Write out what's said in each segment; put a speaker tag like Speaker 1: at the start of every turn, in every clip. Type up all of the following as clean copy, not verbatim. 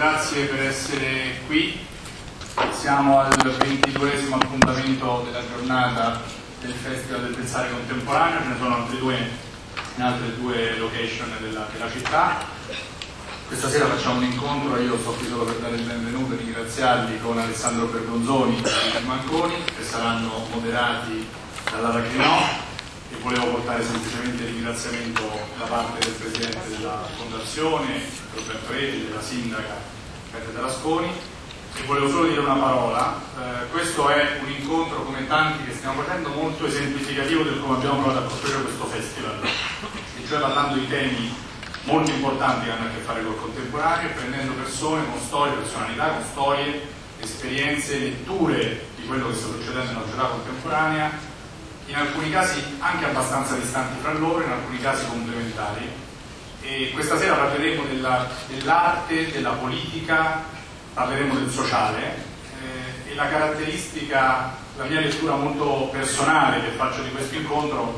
Speaker 1: grazie per essere qui. Siamo al 22esimo appuntamento della giornata del Festival del Pensare Contemporaneo, ce ne sono altri due in altre due location della città. Questa sera facciamo un incontro, io sto qui solo per dare il benvenuto e ringraziarli, con Alessandro Bergonzoni e Luigi Manconi, che saranno moderati da Lara Crinò, e volevo portare semplicemente il ringraziamento da parte del Presidente della Fondazione, Roberto Redi, della Sindaca Petra Tarasconi, e volevo solo dire una parola. Questo è un incontro, come tanti che stiamo facendo, molto esemplificativo del come abbiamo provato a costruire questo festival, e cioè parlando di temi molto importanti che hanno a che fare col contemporaneo, prendendo persone con storie, personalità, con storie, esperienze, letture di quello che sta succedendo nella società contemporanea, in alcuni casi anche abbastanza distanti fra loro, in alcuni casi complementari. E questa sera parleremo dell'arte, della politica, parleremo del sociale, e la caratteristica, la mia lettura molto personale che faccio di questo incontro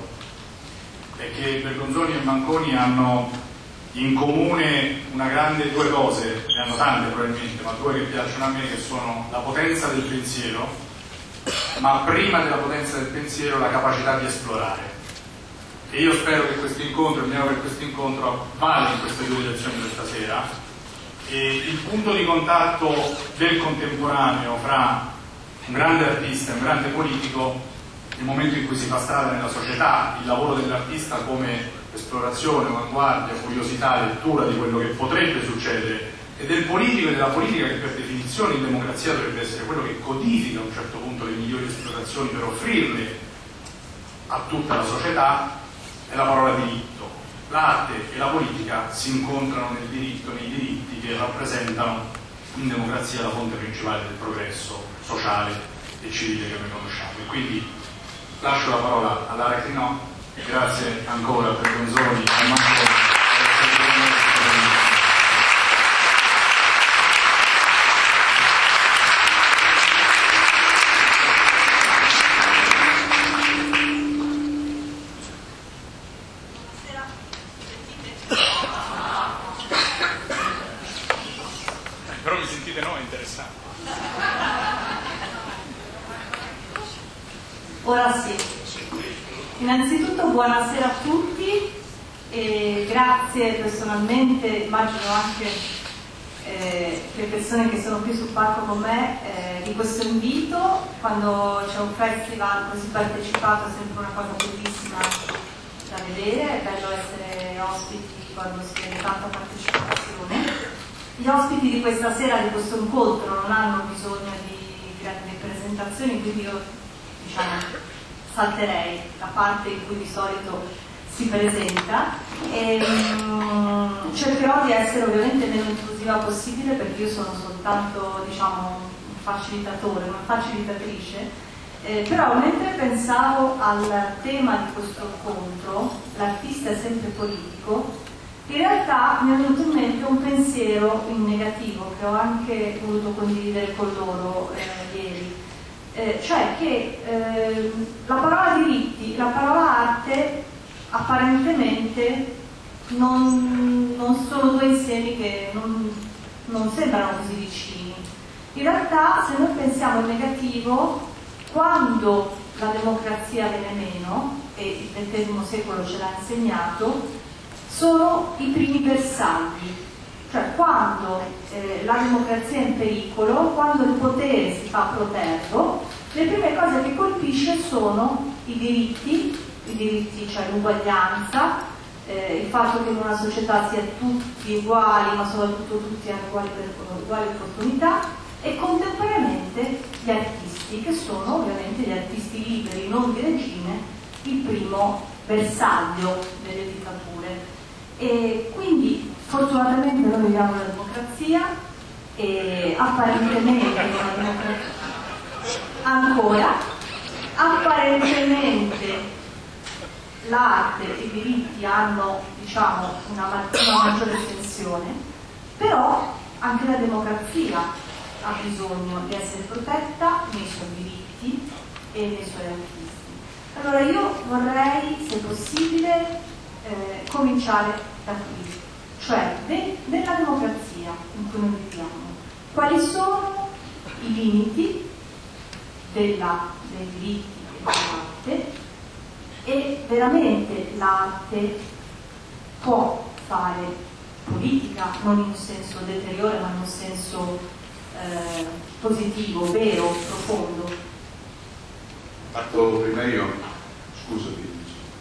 Speaker 1: è che Bergonzoni e Manconi hanno in comune due cose, ne hanno tante probabilmente, ma due che piacciono a me, che sono la potenza del pensiero, ma prima della potenza del pensiero la capacità di esplorare. E io spero che questo incontro, almeno per questo incontro, vada in queste due direzioni questa sera. E il punto di contatto del contemporaneo fra un grande artista e un grande politico, il momento in cui si fa strada nella società, il lavoro dell'artista come esplorazione, avanguardia, curiosità, lettura di quello che potrebbe succedere, e del politico e della politica, che per definizione in democrazia dovrebbe essere quello che codifica a un certo punto le migliori esplorazioni per offrirle a tutta la società, è la parola diritto. L'arte e la politica si incontrano nel diritto, nei diritti che rappresentano in democrazia la fonte principale del progresso sociale e civile che noi conosciamo. E quindi lascio la parola a Lara Crinò. Grazie ancora per Bergonzoni e Manconi. Però mi sentite no? È interessante.
Speaker 2: Ora sì. Innanzitutto buonasera a tutti e grazie personalmente, immagino anche le persone che sono qui sul palco con me, di questo invito. Quando c'è un festival così partecipato è sempre una cosa bellissima da vedere, è bello essere ospiti quando si vede tanta partecipazione. Gli ospiti di questa sera, di questo incontro, non hanno bisogno di grandi presentazioni, quindi io salterei la parte in cui di solito si presenta e cercherò di essere ovviamente meno intrusiva possibile, perché io sono soltanto un facilitatore, una facilitatrice, però mentre pensavo al tema di questo incontro, l'artista è sempre politico, in realtà mi è venuto in mente un pensiero in negativo che ho anche voluto condividere con loro ieri, cioè che la parola diritti, la parola arte apparentemente non sono due insiemi che non sembrano così vicini. In realtà, se noi pensiamo in negativo, quando la democrazia viene meno, e il XX secolo ce l'ha insegnato, sono i primi bersagli, cioè quando la democrazia è in pericolo, quando il potere si fa protervo, le prime cose che colpisce sono i diritti, cioè l'uguaglianza, il fatto che in una società sia tutti uguali, ma soprattutto tutti hanno uguali opportunità, e contemporaneamente gli artisti, che sono ovviamente gli artisti liberi, non di regime, il primo bersaglio delle dittature. E quindi fortunatamente noi viviamo la democrazia, e apparentemente l'arte e i diritti hanno una maggiore estensione, però anche la democrazia ha bisogno di essere protetta nei suoi diritti e nei suoi artisti. Allora io vorrei, se possibile, cominciare da qui, cioè nella democrazia in cui noi viviamo. dei diritti e dell'arte, e veramente l'arte può fare politica, non in un senso deteriore, ma in un senso positivo, vero, profondo.
Speaker 3: Parto prima io? Scusami.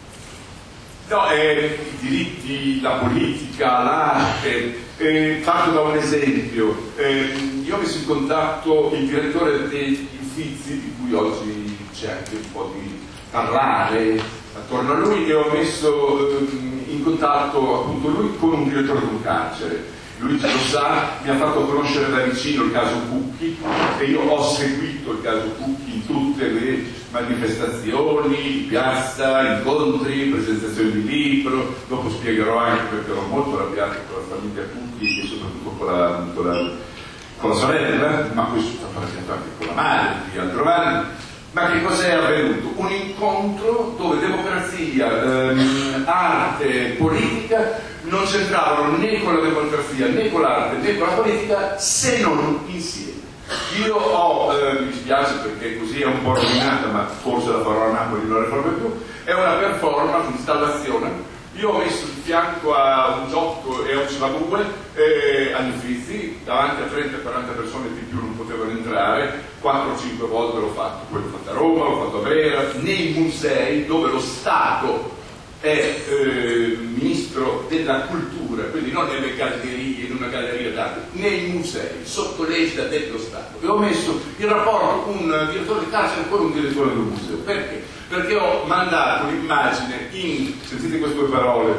Speaker 3: No, i diritti, la politica, l'arte. Parto da un esempio. Io ho messo in contatto il direttore degli Uffizi, di cui oggi c'è anche un po' di parlare attorno a lui, e ho messo in contatto appunto lui con un direttore di un carcere. Luigi lo sa, mi ha fatto conoscere da vicino il caso Cucchi, e io ho seguito il caso Cucchi in tutte le manifestazioni, in piazza, incontri, presentazioni di libro. Dopo spiegherò anche perché ero molto arrabbiato con la famiglia Cucchi e soprattutto con la sorella, ma poi sono stato arrabbiato anche con la madre di Aldrovandi. Ma che cos'è avvenuto? Un incontro dove democrazia, arte, politica non c'entravano né con la democrazia, né con l'arte, né con la politica, se non insieme. Io mi dispiace perché così è un po' rovinata, ma forse la farò a Napoli, non la farò più, è una performance, un'installazione. Io ho messo di fianco a un Giotto e a un Cimabue agli Uffizi, davanti a 30-40 persone di più non potevano entrare, 4 o 5 volte l'ho fatto, poi l'ho fatto a Roma, l'ho fatto a Brera, nei musei dove lo Stato è ministro della cultura, quindi non nelle gallerie, in una galleria d'arte, nei musei, sotto l'egida dello Stato. E ho messo in rapporto un direttore di carcere con un direttore del museo. Perché? Perché ho mandato un'immagine sentite queste due parole,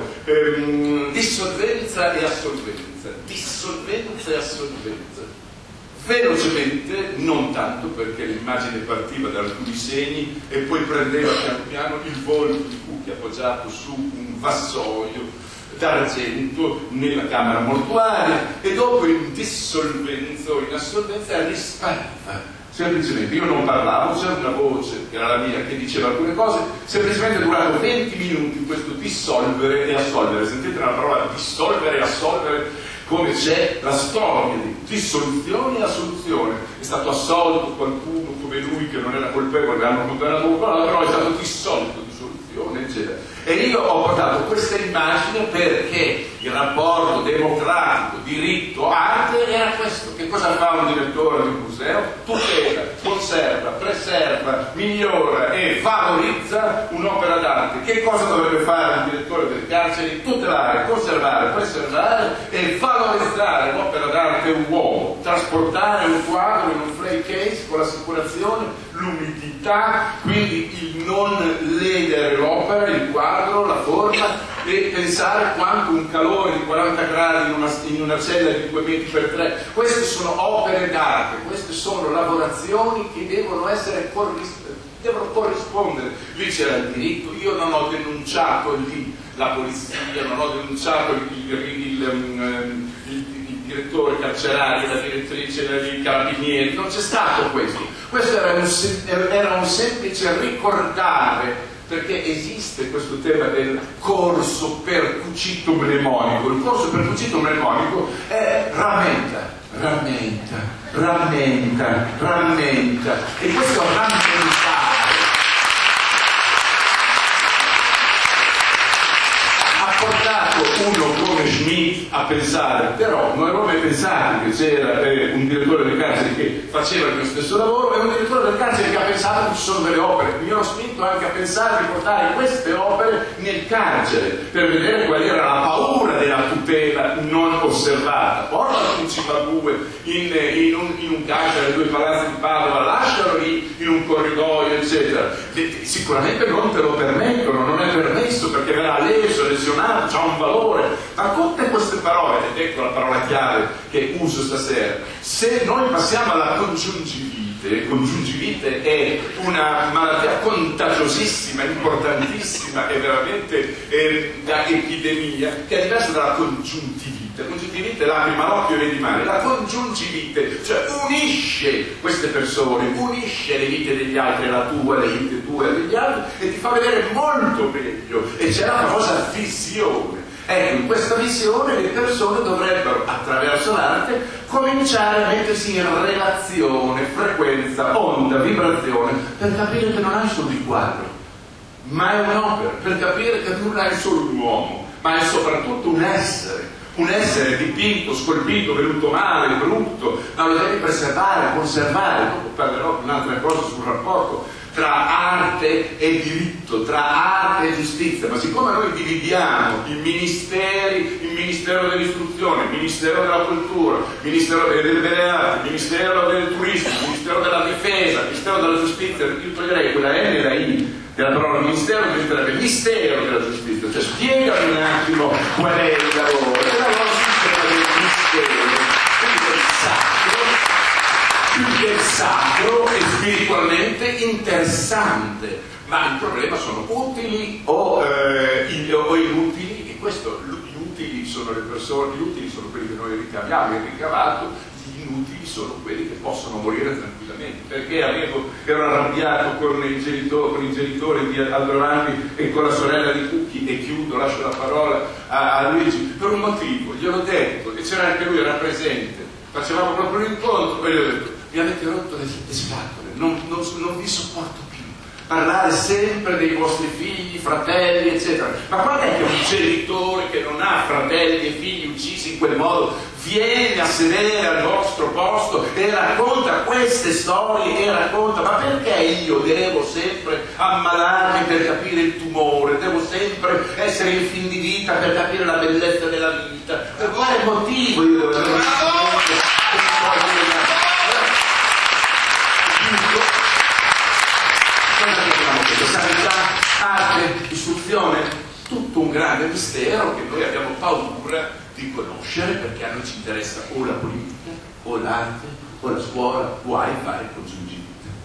Speaker 3: dissolvenza e assolvenza, dissolvenza e assolvenza. Velocemente, non tanto perché l'immagine partiva da alcuni segni e poi prendeva piano piano il volto di Cucchi appoggiato su un vassoio d'argento nella camera mortuaria, e dopo in dissolvenza o in assolvenza rispariva. Semplicemente io non parlavo, c'era una voce che era la mia che diceva alcune cose, semplicemente è durato 20 minuti questo dissolvere e assolvere. Sentite la parola dissolvere e assolvere, come c'è la storia di dissoluzione e assoluzione. È stato assolto qualcuno come lui che non era colpevole, hanno condannato un po', però è stato dissolto, dissoluzione, eccetera. E io ho portato questa immagine perché il rapporto democratico, diritto, arte era questo. Che cosa fa un direttore di un museo? Tutela, conserva, preserva, migliora e valorizza un'opera d'arte. Che cosa dovrebbe fare un direttore del carcere? Tutelare, conservare, preservare e valorizzare l'opera d'arte uomo, trasportare un quadro in un frame case con l'assicurazione, l'umidità, quindi il non ledere l'opera, il quadro, la forma, e pensare quanto un calore di 40 gradi in una cella di 2 metri per 3. Queste sono opere d'arte, queste sono lavorazioni che devono essere devono corrispondere. Lì c'era il diritto, io non ho denunciato lì la polizia, non ho denunciato il direttore carcerario, la direttrice dei carabinieri, non c'è stato questo. Questo era un semplice ricordare, perché esiste questo tema del corso percucito mnemonico. Il corso percucito mnemonico è rammenta, rammenta, rammenta, rammenta, e questo rammentare ha portato uno come Schmidt a pensare, però non avevo mai pensato che c'era un direttore del carcere che faceva il mio stesso lavoro, e un direttore del carcere che ha pensato che ci sono delle opere. Mi hanno spinto anche a pensare di portare queste opere nel carcere per vedere qual era la paura della tutela non osservata. Portalo in Cimabue, in un carcere, 2 palazzi di Padova, lascialo lì in un corridoio, eccetera. Sicuramente non te lo permettono, non è permesso perché verrà leso, lesionato, c'ha un valore. Ma tutte queste parole, ed ecco la parola chiave che uso stasera, se noi passiamo alla congiungivite è una malattia contagiosissima, importantissima e veramente da epidemia, che è diversa dalla congiuntivite. La congiuntivite è la prima l'occhio e vedi male. La congiungivite, cioè unisce queste persone, unisce le vite degli altri, la tua, le vite tue e degli altri, e ti fa vedere molto meglio, e c'è la famosa visione. Ecco, in questa visione le persone dovrebbero, attraverso l'arte, cominciare a mettersi in relazione, frequenza, onda, vibrazione, per capire che non hai solo il quadro, ma è un'opera, per capire che non hai solo un uomo, ma è soprattutto un essere dipinto, scolpito, venuto male, brutto, ma lo devi preservare, conservare. Dopo parlerò di un'altra cosa sul rapporto tra arte e diritto, tra arte e giustizia, ma siccome noi dividiamo i ministeri, il Ministero dell'Istruzione, il Ministero della Cultura, il Ministero delle Belle Arti, il Ministero del Turismo, il Ministero della Difesa, il Ministero della Giustizia, io toglierei quella N e la I della parola Ministero, diventerebbe Mistero della Giustizia, cioè spiegami un attimo qual è il lavoro, il lavoro sistema del mistero, più che sacro e spiritualmente interessante, ma il problema sono utili o inutili, e questo, gli utili sono le persone, gli utili sono quelli che noi ricaviamo, il ricavato, gli inutili sono quelli che possono morire tranquillamente, perché ero arrabbiato con i genitori di Aldo Rampi e con la sorella di Cucchi, e chiudo, lascio la parola a Luigi, per un motivo, gliel'ho detto, e c'era anche lui, era presente, facevamo proprio un incontro, e gli ho detto: mi avete rotto le scatole, non vi sopporto più parlare sempre dei vostri figli, fratelli, eccetera. Ma quando è che un genitore che non ha fratelli e figli uccisi in quel modo viene a sedere al vostro posto e racconta queste storie, e racconta: ma perché io devo sempre ammalarmi per capire il tumore, devo sempre essere in fin di vita per capire la bellezza della vita? Per quale motivo io devo sanità, arte, istruzione, tutto un grande mistero che noi abbiamo paura di conoscere, perché a noi ci interessa o la politica, o l'arte, o la scuola, guai fare congiungimenti.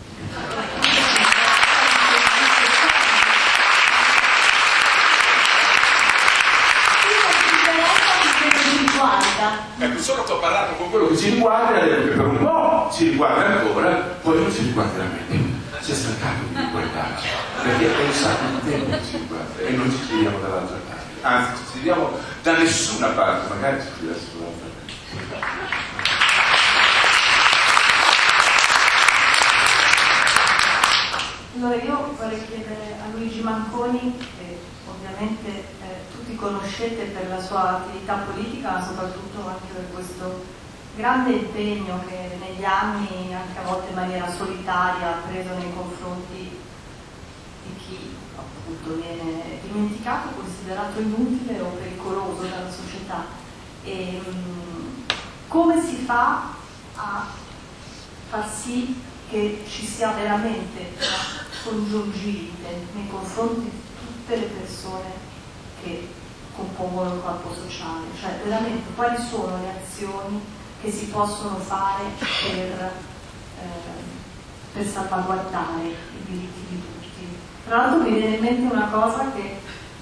Speaker 3: Ecco, solo che ho parlato con quello che ci riguarda, e ha detto che per un po' ci riguarda ancora, poi non ci riguarderà mai. Si è stancato di riguardarci, perché è un sacco di tempo che ci riguarda e non ci giriamo dall'altra parte, anzi ci giriamo da nessuna parte, magari ci girassimo dall'altra parte.
Speaker 2: Allora io vorrei chiedere a Luigi Manconi, che ovviamente tutti conoscete per la sua attività politica, ma soprattutto anche per questo grande impegno che negli anni, anche a volte in maniera solitaria, ha preso nei confronti di chi appunto viene dimenticato, considerato inutile o pericoloso dalla società. E come si fa a far sì che ci sia veramente una congiungivite nei confronti di tutte le persone che compongono il corpo sociale? Cioè veramente quali sono le azioni che si possono fare per salvaguardare i diritti di tutti? Tra l'altro mi viene in mente una cosa che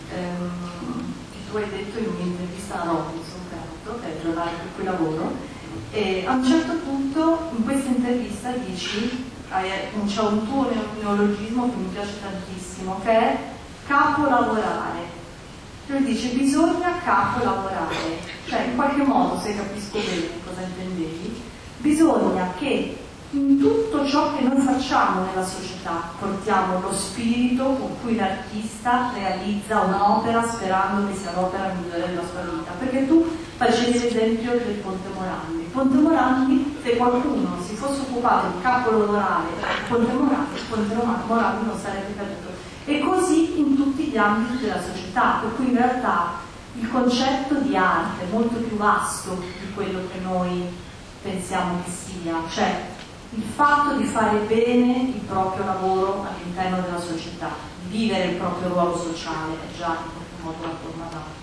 Speaker 2: tu hai detto in un'intervista a Robinson, che è il giornale per cui lavoro, e a un certo punto in questa intervista dici, c'è un tuo neologismo che mi piace tantissimo, che è capolavorare. Lui dice: bisogna capolavorare, cioè in qualche modo, se capisco bene cosa intendevi, bisogna che in tutto ciò che noi facciamo nella società portiamo lo spirito con cui l'artista realizza un'opera sperando che sia l'opera migliore della sua vita. Perché tu facevi l'esempio del Ponte Morandi. Ponte Morandi, se qualcuno si fosse occupato di capolavorare il Ponte Morandi non sarebbe caduto. E così in tutti gli ambiti della società, per cui in realtà il concetto di arte è molto più vasto di quello che noi pensiamo che sia, cioè il fatto di fare bene il proprio lavoro all'interno della società, di vivere il proprio ruolo sociale, è già in qualche modo una forma d'arte.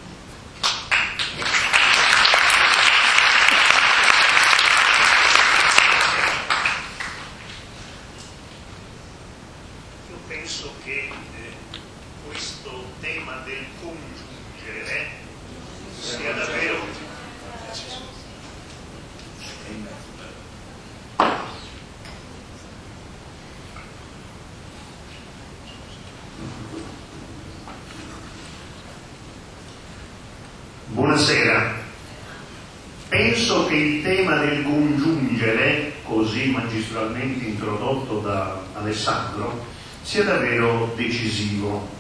Speaker 4: Penso che questo tema del congiungere sia davvero che il tema del congiungere, così magistralmente introdotto da Alessandro, sia davvero decisivo.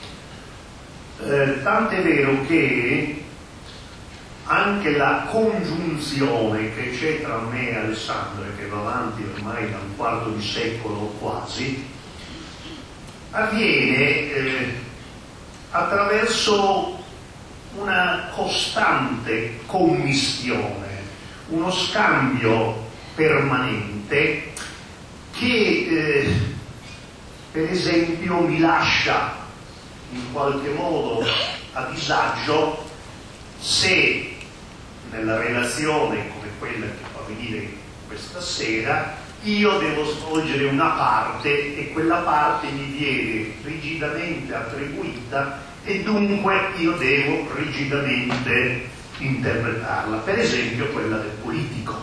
Speaker 4: Tant'è vero che anche la congiunzione che c'è tra me e Alessandro, e che va avanti ormai da un quarto di secolo quasi, avviene attraverso una costante commistione, uno scambio permanente che per esempio mi lascia in qualche modo a disagio se nella relazione come quella che fa venire questa sera io devo svolgere una parte e quella parte mi viene rigidamente attribuita e dunque io devo rigidamente interpretarla, per esempio quella del politico.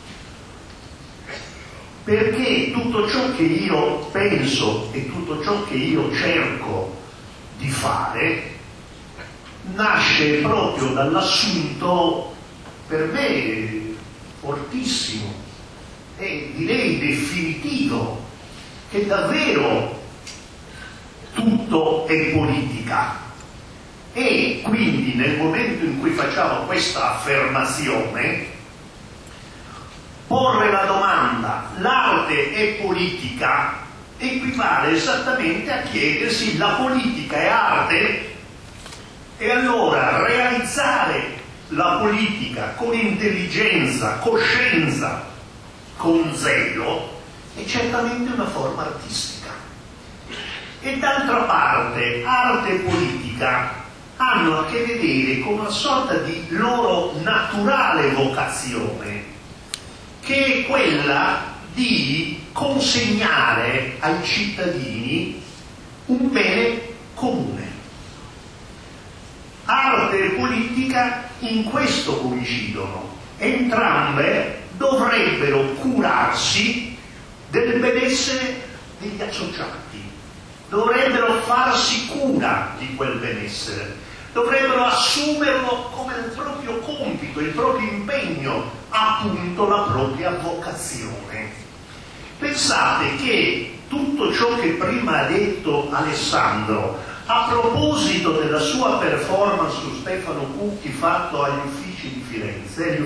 Speaker 4: Perché tutto ciò che io penso e tutto ciò che io cerco di fare nasce proprio dall'assunto per me fortissimo e direi definitivo che davvero tutto è politica. E quindi nel momento in cui facciamo questa affermazione, porre la domanda l'arte è politica equivale esattamente a chiedersi la politica è arte, e allora realizzare la politica con intelligenza, coscienza, con zelo è certamente una forma artistica. E d'altra parte arte e politica hanno a che vedere con una sorta di loro naturale vocazione, che è quella di consegnare ai cittadini un bene comune. Arte e politica in questo coincidono, entrambe dovrebbero curarsi del benessere degli associati, dovrebbero farsi cura di quel benessere, dovrebbero assumerlo come il proprio compito, il proprio impegno, appunto la propria vocazione. Pensate che tutto ciò che prima ha detto Alessandro a proposito della sua performance su Stefano Cucchi fatto agli Uffizi di Firenze,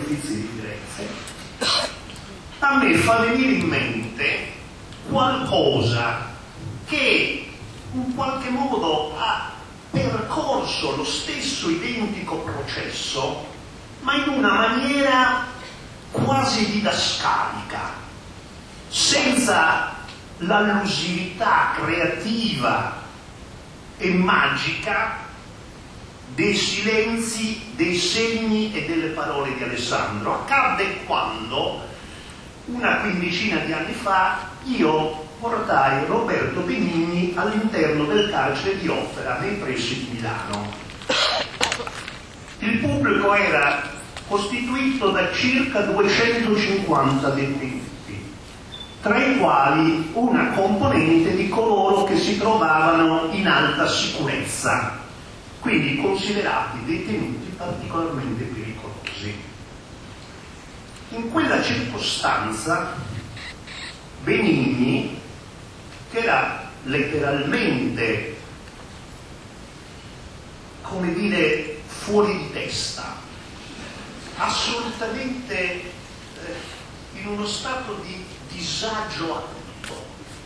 Speaker 4: a me fa venire in mente qualcosa che in qualche modo ha percorso lo stesso identico processo, ma in una maniera quasi didascalica, senza l'allusività creativa e magica dei silenzi, dei segni e delle parole di Alessandro. Accadde quando, una quindicina di anni fa, io portai Roberto Benigni all'interno del carcere di Offera, nei pressi di Milano. Il pubblico era costituito da circa 250 detenuti, tra i quali una componente di coloro che si trovavano in alta sicurezza, quindi considerati detenuti particolarmente pericolosi. In quella circostanza Benigni, che era letteralmente, come dire, fuori di testa, assolutamente in uno stato di disagio acuto,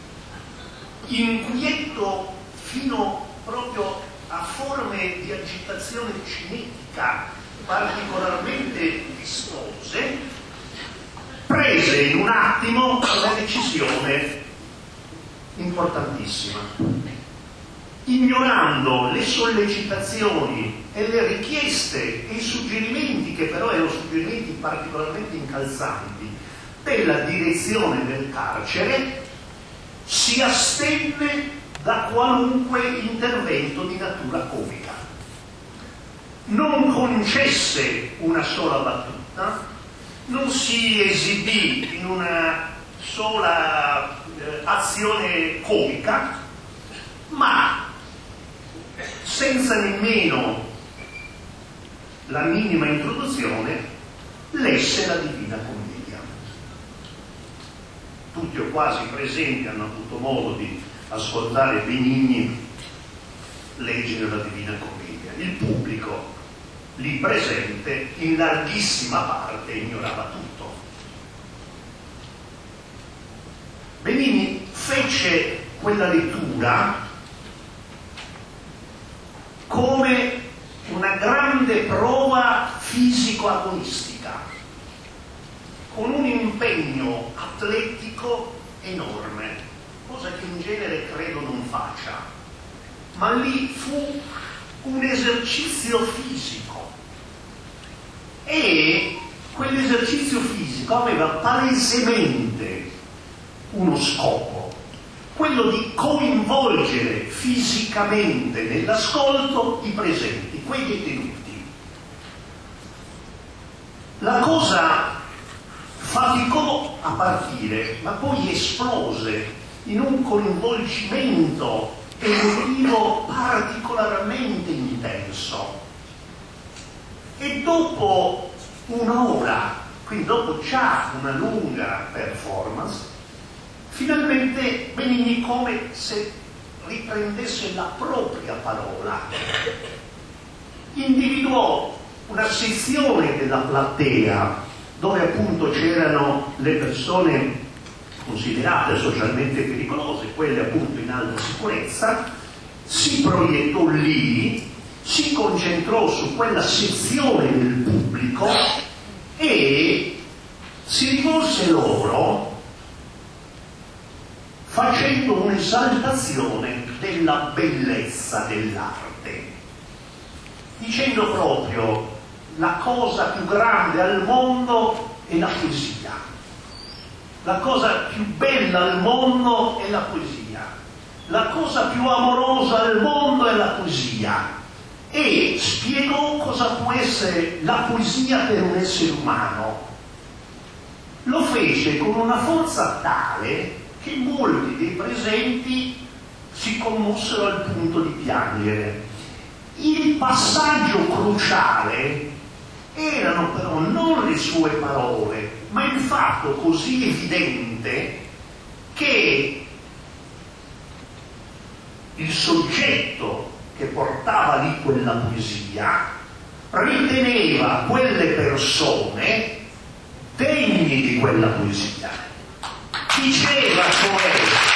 Speaker 4: inquieto fino proprio a forme di agitazione cinetica particolarmente vistose, prese in un attimo una decisione importantissima, ignorando le sollecitazioni e le richieste e i suggerimenti, che però erano suggerimenti particolarmente incalzanti, della direzione del carcere, si astenne da qualunque intervento di natura comica. Non concesse una sola battuta, non si esibì in una sola azione comica, ma senza nemmeno la minima introduzione lesse la divisa. Divina Commedia. Tutti o quasi presenti hanno avuto modo di ascoltare Benigni leggere la Divina Commedia. Il pubblico lì presente in larghissima parte ignorava tutto. Benigni fece quella lettura come una grande prova fisico-agonistica, con un impegno atletico enorme, cosa che in genere credo non faccia, ma lì fu un esercizio fisico e quell'esercizio fisico aveva palesemente uno scopo, quello di coinvolgere fisicamente nell'ascolto i presenti, quei detenuti. La cosa faticò a partire, ma poi esplose in un coinvolgimento emotivo particolarmente intenso. E dopo un'ora, quindi dopo già una lunga performance, finalmente Benigni, come se riprendesse la propria parola, individuò una sezione della platea dove appunto c'erano le persone considerate socialmente pericolose, quelle appunto in alta sicurezza, si proiettò lì, si concentrò su quella sezione del pubblico e si rivolse loro facendo un'esaltazione della bellezza dell'arte, dicendo proprio: la cosa più grande al mondo è la poesia, la cosa più bella al mondo è la poesia, la cosa più amorosa al mondo è la poesia, e spiegò cosa può essere la poesia per un essere umano. Lo fece con una forza tale che molti dei presenti si commossero al punto di piangere. Il passaggio cruciale erano però non le sue parole, ma il fatto così evidente che il soggetto che portava lì quella poesia riteneva quelle persone degni di quella poesia. Diceva cioè: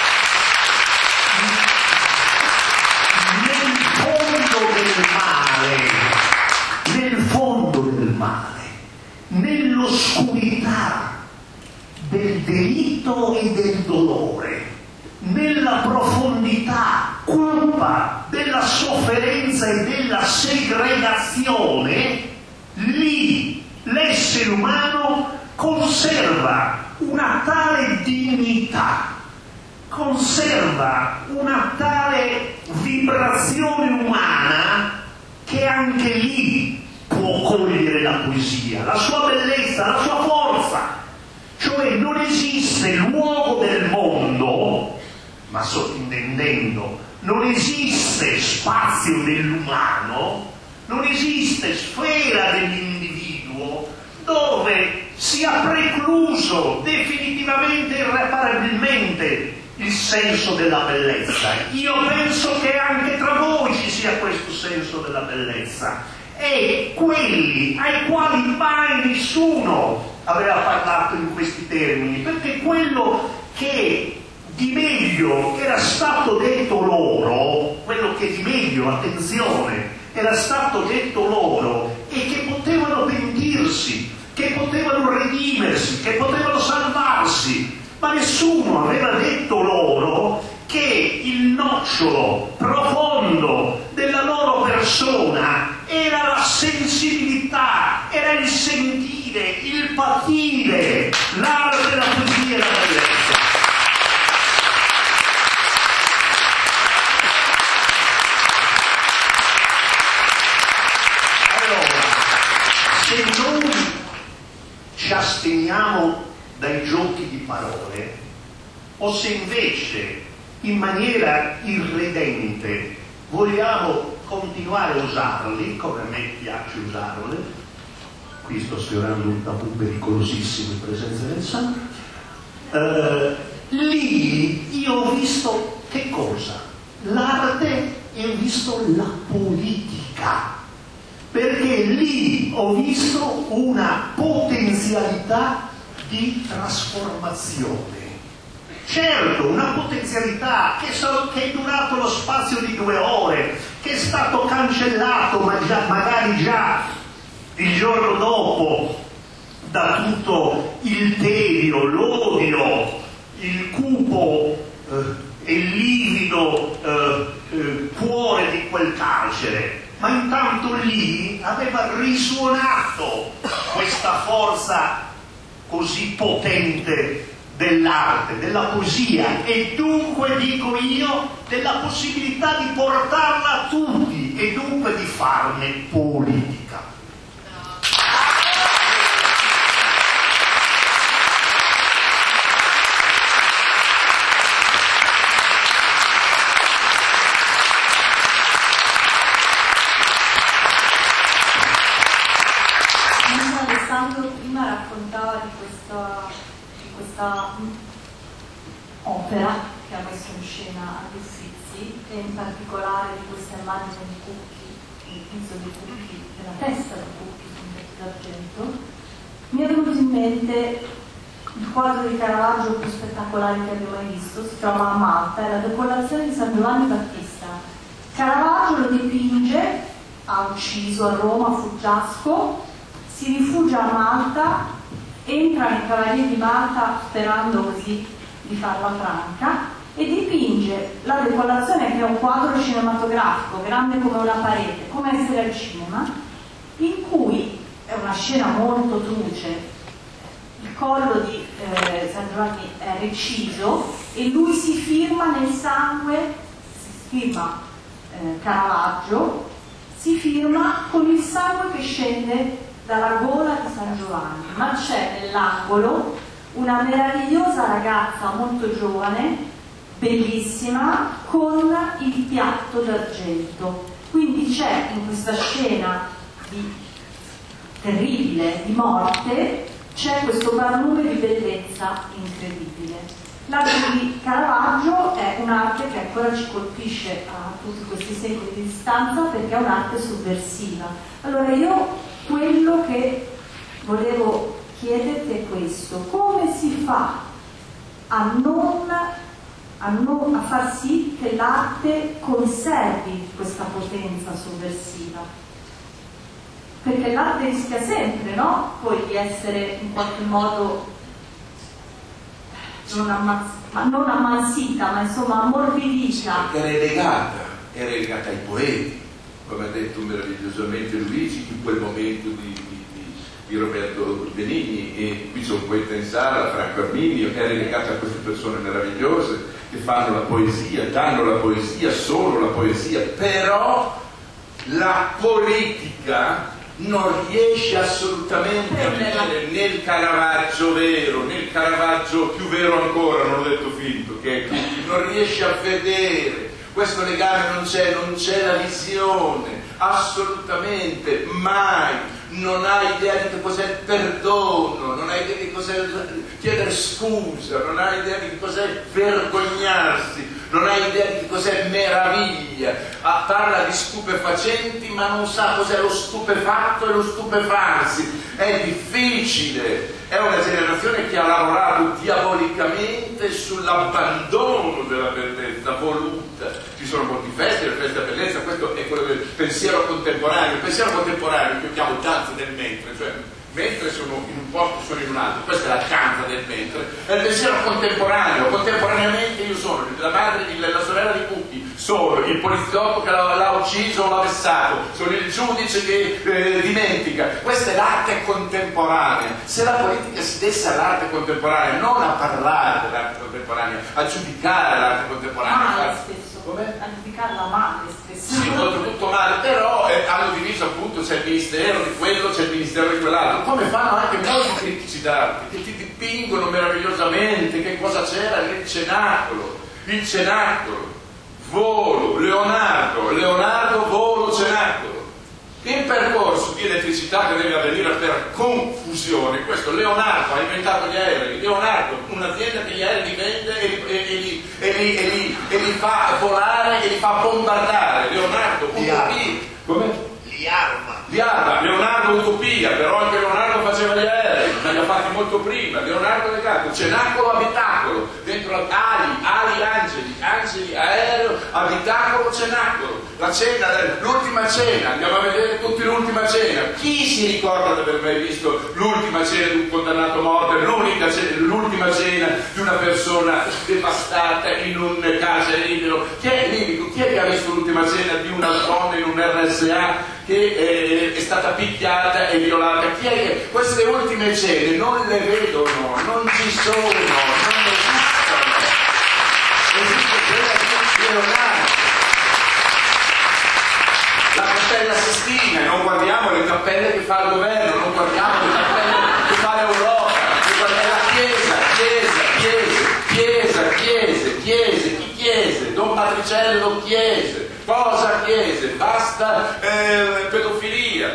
Speaker 4: nel fondo del male, nell'oscurità del delitto e del dolore, nella profondità cupa della sofferenza e della segregazione, lì l'essere umano conserva una tale dignità, conserva una tale vibrazione umana che anche lì può cogliere la poesia, la sua bellezza, la sua forza. Cioè non esiste luogo del mondo, ma sottintendendo, non esiste spazio dell'umano, non esiste sfera dell'individuo dove sia precluso definitivamente e irreparabilmente il senso della bellezza. Io penso che anche tra voi ci sia questo senso della bellezza, e quelli ai quali mai nessuno aveva parlato in questi termini, perché quello che di meglio era stato detto loro, quello che di meglio, attenzione, era stato detto loro, e che potevano pentirsi, che potevano redimersi, che potevano salvarsi, ma nessuno aveva detto loro che il nocciolo profondo della loro persona era la sensibilità, era il sentire, il patire, l'arte, la poesia e la bellezza. Allora, se noi ci asteniamo dai giochi di parole, o se invece in maniera irredente vogliamo continuare a usarli, come a me piace usarli, qui sto sfiorando un tabù pericolosissimo in presenza del sangue, lì io ho visto che cosa? L'arte e ho visto la politica, perché lì ho visto una potenzialità di trasformazione. Certo, una potenzialità che è durato lo spazio di 2 ore, che è stato cancellato magari già il giorno dopo da tutto il tedio, l'odio, il cupo e il livido cuore di quel carcere, ma intanto lì aveva risuonato questa forza così potente dell'arte, della poesia, e dunque, dico io, della possibilità di portarla a tutti e dunque di farne politica.
Speaker 2: Alessandro prima raccontava di questa opera che ha messo in scena agli Uffizi, e in particolare di questa immagine di Cucchi, il viso di Cucchi, della testa di Cucchi con vestito d'argento. Mi è venuto in mente il quadro di Caravaggio più spettacolare che abbia mai visto, si trova a Malta, è la Decollazione di San Giovanni Battista. Caravaggio lo dipinge, ha ucciso a Roma, a Fuggiasco, si rifugia a Malta, entra nei Cavalieri di Malta sperando così di farla franca e dipinge la Decollazione, che è un quadro cinematografico grande come una parete, come essere al cinema, in cui è una scena molto truce, il collo di San Giovanni è reciso e lui si firma nel sangue, si firma Caravaggio, si firma con il sangue che scende dalla gola di San Giovanni, ma c'è nell'angolo una meravigliosa ragazza molto giovane, bellissima, con il piatto d'argento. Quindi c'è in questa scena terribile di morte, c'è questo barlume di bellezza incredibile. L'arte di Caravaggio è un'arte che ancora ci colpisce a tutti questi secoli di distanza, perché è un'arte sovversiva. Allora io quello che volevo chiederti è questo: come si fa a far sì che l'arte conservi questa potenza sovversiva? Perché l'arte rischia sempre, no? Poi di essere in qualche modo non ammansita, ma insomma ammorbidita.
Speaker 3: Perché è relegata ai poeti, come ha detto meravigliosamente Luigi, in quel momento di Roberto Benigni, e qui c'è un poeta in sala, Franco Arminio, che è relegata a queste persone meravigliose che fanno la poesia, danno la poesia, solo la poesia, però la politica non riesce assolutamente a vedere nel Caravaggio vero, nel Caravaggio più vero ancora, non ho detto finto, che non riesce a vedere questo legame, non c'è la visione, assolutamente mai, non ha idea di che cos'è il perdono, non ha idea di cos'è chiedere scusa, non ha idea di che cos'è vergognarsi, non ha idea di che cos'è meraviglia, parla di stupefacenti ma non sa cos'è lo stupefatto e lo stupefarsi. È difficile, è una generazione che ha lavorato diabolicamente sull'abbandono della bellezza voluta. Ci sono molti festival, festa bellezza, questo è quello del pensiero contemporaneo. Il pensiero contemporaneo che io chiamo danza del mentre, cioè mentre sono in un posto, sono in un altro, questa è la danza del mentre, è il pensiero contemporaneo. Contemporaneamente io sono la madre, la sorella di Cucchi, sono il poliziotto che l'ha ucciso o l'ha vessato, sono il giudice che dimentica. Questa è l'arte contemporanea. Se la politica si desse all'arte contemporanea, non a parlare dell'arte contemporanea, a giudicare l'arte contemporanea,
Speaker 2: male spesso, a giudicarla male spesso.
Speaker 3: Sì, oltretutto male, però hanno diviso, appunto, c'è il ministero di quello, c'è il ministero di quell'altro, come fanno anche molti critici d'arte che ti dipingono meravigliosamente che cosa c'era nel cenacolo. Il cenacolo, volo, Leonardo, volo, cenacolo. Il percorso di elettricità che deve avvenire per confusione, questo Leonardo ha inventato gli aerei, Leonardo, un'azienda che gli aerei li vende e li fa volare e li fa bombardare, Leonardo, utopia. Come? Leonardo utopia, però anche Leonardo faceva gli aerei, ma li ha fatti molto prima. Leonardo legato, cenacolo, abitacolo, dentro ali, angeli, aereo, abitacolo, cenacolo. La cena, l'ultima cena, andiamo a vedere tutti l'ultima cena. Chi si ricorda di aver mai visto l'ultima cena di un condannato a morte, l'ultima cena di una persona devastata in un carcere libico? Chi è che ha visto l'ultima cena di una donna in un RSA che è stata picchiata e violata? Chi è che queste ultime cene non le vedono, non ci sono, non esistono? Esiste quella di Leonardo, la Cappella Sistina, non guardiamo le cappelle che fa il governo, non guardiamo le cappelle che fa l'Europa, guardiamo la chiese, Don Patriciello chiese. Cosa chiese? Basta pedofilia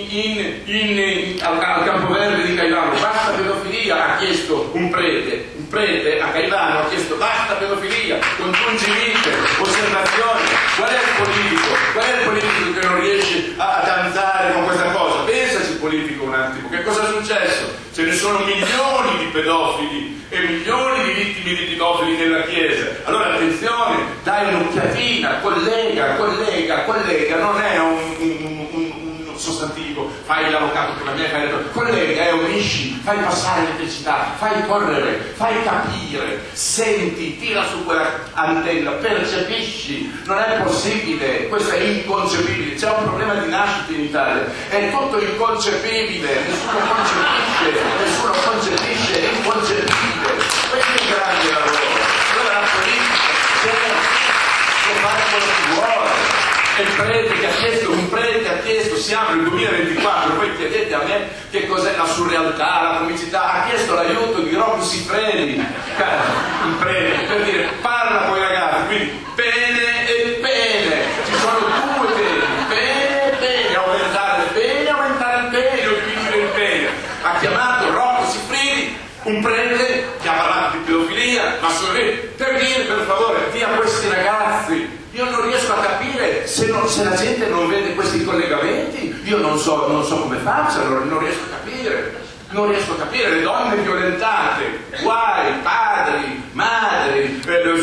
Speaker 3: al Campoverde di Caivano, basta pedofilia, ha chiesto un prete a Caivano, ha chiesto basta pedofilia, congiungimite, osservazione. Qual è il politico che non riesce a danzare con questa cosa? Pensaci politico un attimo, che cosa è successo? Ce ne sono milioni di pedofili e milioni di vittime di pedofili nella Chiesa. Allora attenzione, dai un'occhiatina, collega, non è un sostantivo, fai l'avvocato come me, collega, unisci, fai passare l'elettricità, fai correre, fai capire, senti, tira su quella antenna, percepisci, non è possibile, questo è inconcepibile, c'è un problema di nascita in Italia, è tutto inconcepibile, nessuno concepisce, è inconcepibile, questo è il grande lavoro. Allora la politica può fare quello che vuole. Un prete ha chiesto, siamo nel 2024, voi chiedete a me che cos'è la surrealtà, la comicità, ha chiesto l'aiuto di Rocco Siffredi, un prete, per dire parla con i ragazzi, quindi pene e pene, ci sono due pene, aumentare le pene, diminuire il pene. Ha chiamato Rocco Siffredi, un prete che ha parlato di pedofilia, ma per dire per favore, via questi ragazzi. Io non riesco a capire, se la gente non vede questi collegamenti, io non so come faccia, non riesco a capire, le donne violentate, guai, padri, madri,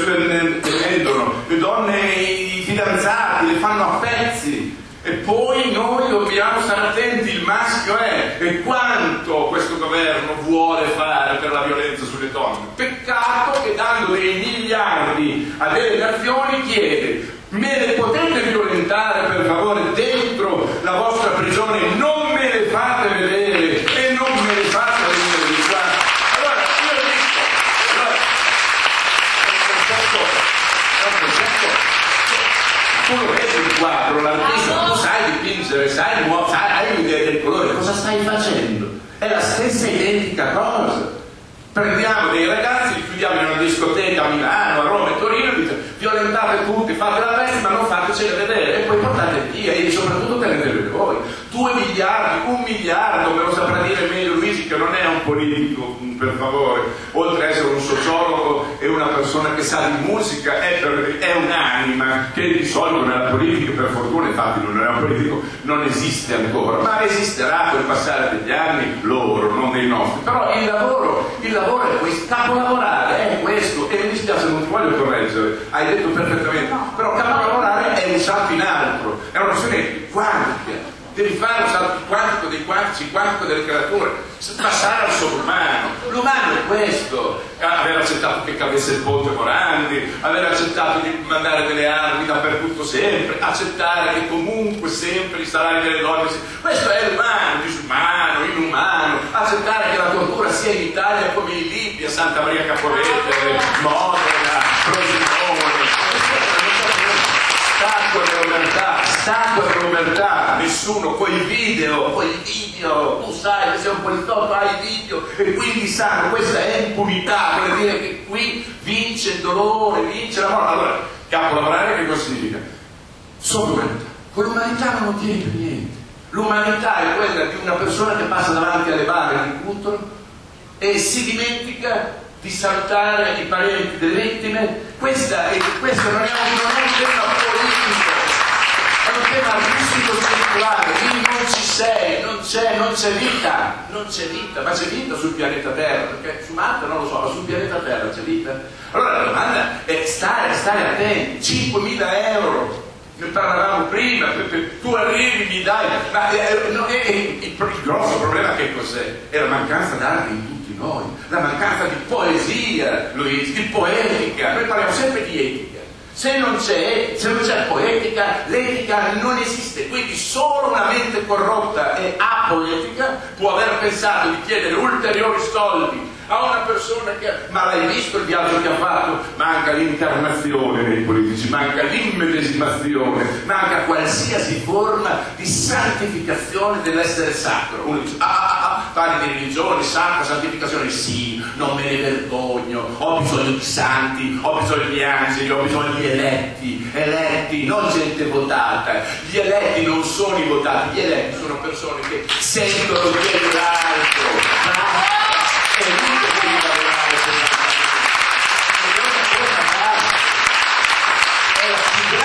Speaker 3: le donne, i fidanzati, le fanno a pezzi. E poi noi dobbiamo stare attenti, il maschio è, e quanto questo governo vuole fare per la violenza sulle donne. Peccato che dando dei miliardi a delle nazioni chiede, me le potete violentare per favore dentro la vostra prigione, non me le fate vedere e non me le fate venire di qua. Allora io dico, tu lo vedi il quadro, l'artista, tu sai dipingere, hai un'idea del colore, cosa stai facendo? È la stessa identica cosa. Prendiamo dei ragazzi, li chiudiamo in una discoteca a Milano, a Roma e Torino, violentate tutti, fate la festa, ma non fatecene vedere, e poi portate via, e soprattutto tenetele voi. 2 miliardi, 1 miliardo, me lo saprà dire meglio Luigi, che non è un politico, per favore, oltre ad essere un sociologo e una persona che sa di musica, è un'anima che di solito nella politica, per fortuna infatti non è un politico, non esiste ancora, ma esisterà col passare degli anni loro, non dei nostri. Però il lavoro è questo, capolavorare è questo, e mi dispiace, non ti voglio correggere, hai detto perfettamente, però capolavorare è un salto in altro, è una questione quantica. Devi fare un salto quantico dei quantici, quantico delle creature, passare al sovrumano. L'umano è questo, aver accettato che cadesse il ponte Morandi, aver accettato di mandare delle armi dappertutto sempre, accettare che comunque sempre i salari delle donne, questo è l'umano, disumano, inumano, accettare che la tortura sia in Italia come in Libia, Santa Maria Capolete, Modena, Frosinone. Stacco dell'omertà, nessuno, quei video, tu sai che sei un poliziotto, hai i video e quindi sanno, questa è impunità, vuol dire che qui vince il dolore, vince la morte. Allora, capolavorare che cosa significa? Sono umanità, con l'umanità non ottieni più niente, L'umanità è quella di una persona che passa davanti alle bare di Cutro e si dimentica di salutare i parenti delle vittime. Questo non è un tema politico, è un tema artistico spirituale. Quindi non ci sei, non c'è vita, ma c'è vita sul pianeta Terra, perché su Marte non lo so, ma sul pianeta Terra c'è vita. Allora la domanda è stare attenti. 5.000 euro, ne parlavamo prima, tu arrivi, mi dai, ma il grosso problema che cos'è? È la mancanza d'arte in tutti noi, la mancanza di poesia, Luigi, di poetica. Noi parliamo sempre di etica. Se non c'è poetica, l'etica non esiste. Quindi solo una mente corrotta e apoetica può aver pensato di chiedere ulteriori soldi a una persona che... Ma l'hai visto il viaggio che ha fatto? Manca l'incarnazione nei politici, manca l'immedesimazione, manca qualsiasi forma di santificazione dell'essere sacro. Uno dice, parli di religione, sacra, santificazione, sì, non me ne vergogno, ho bisogno di santi, ho bisogno di angeli, ho bisogno di eletti, non gente votata. Gli eletti non sono i votati, gli eletti sono persone che sentono bene l'altro. È la più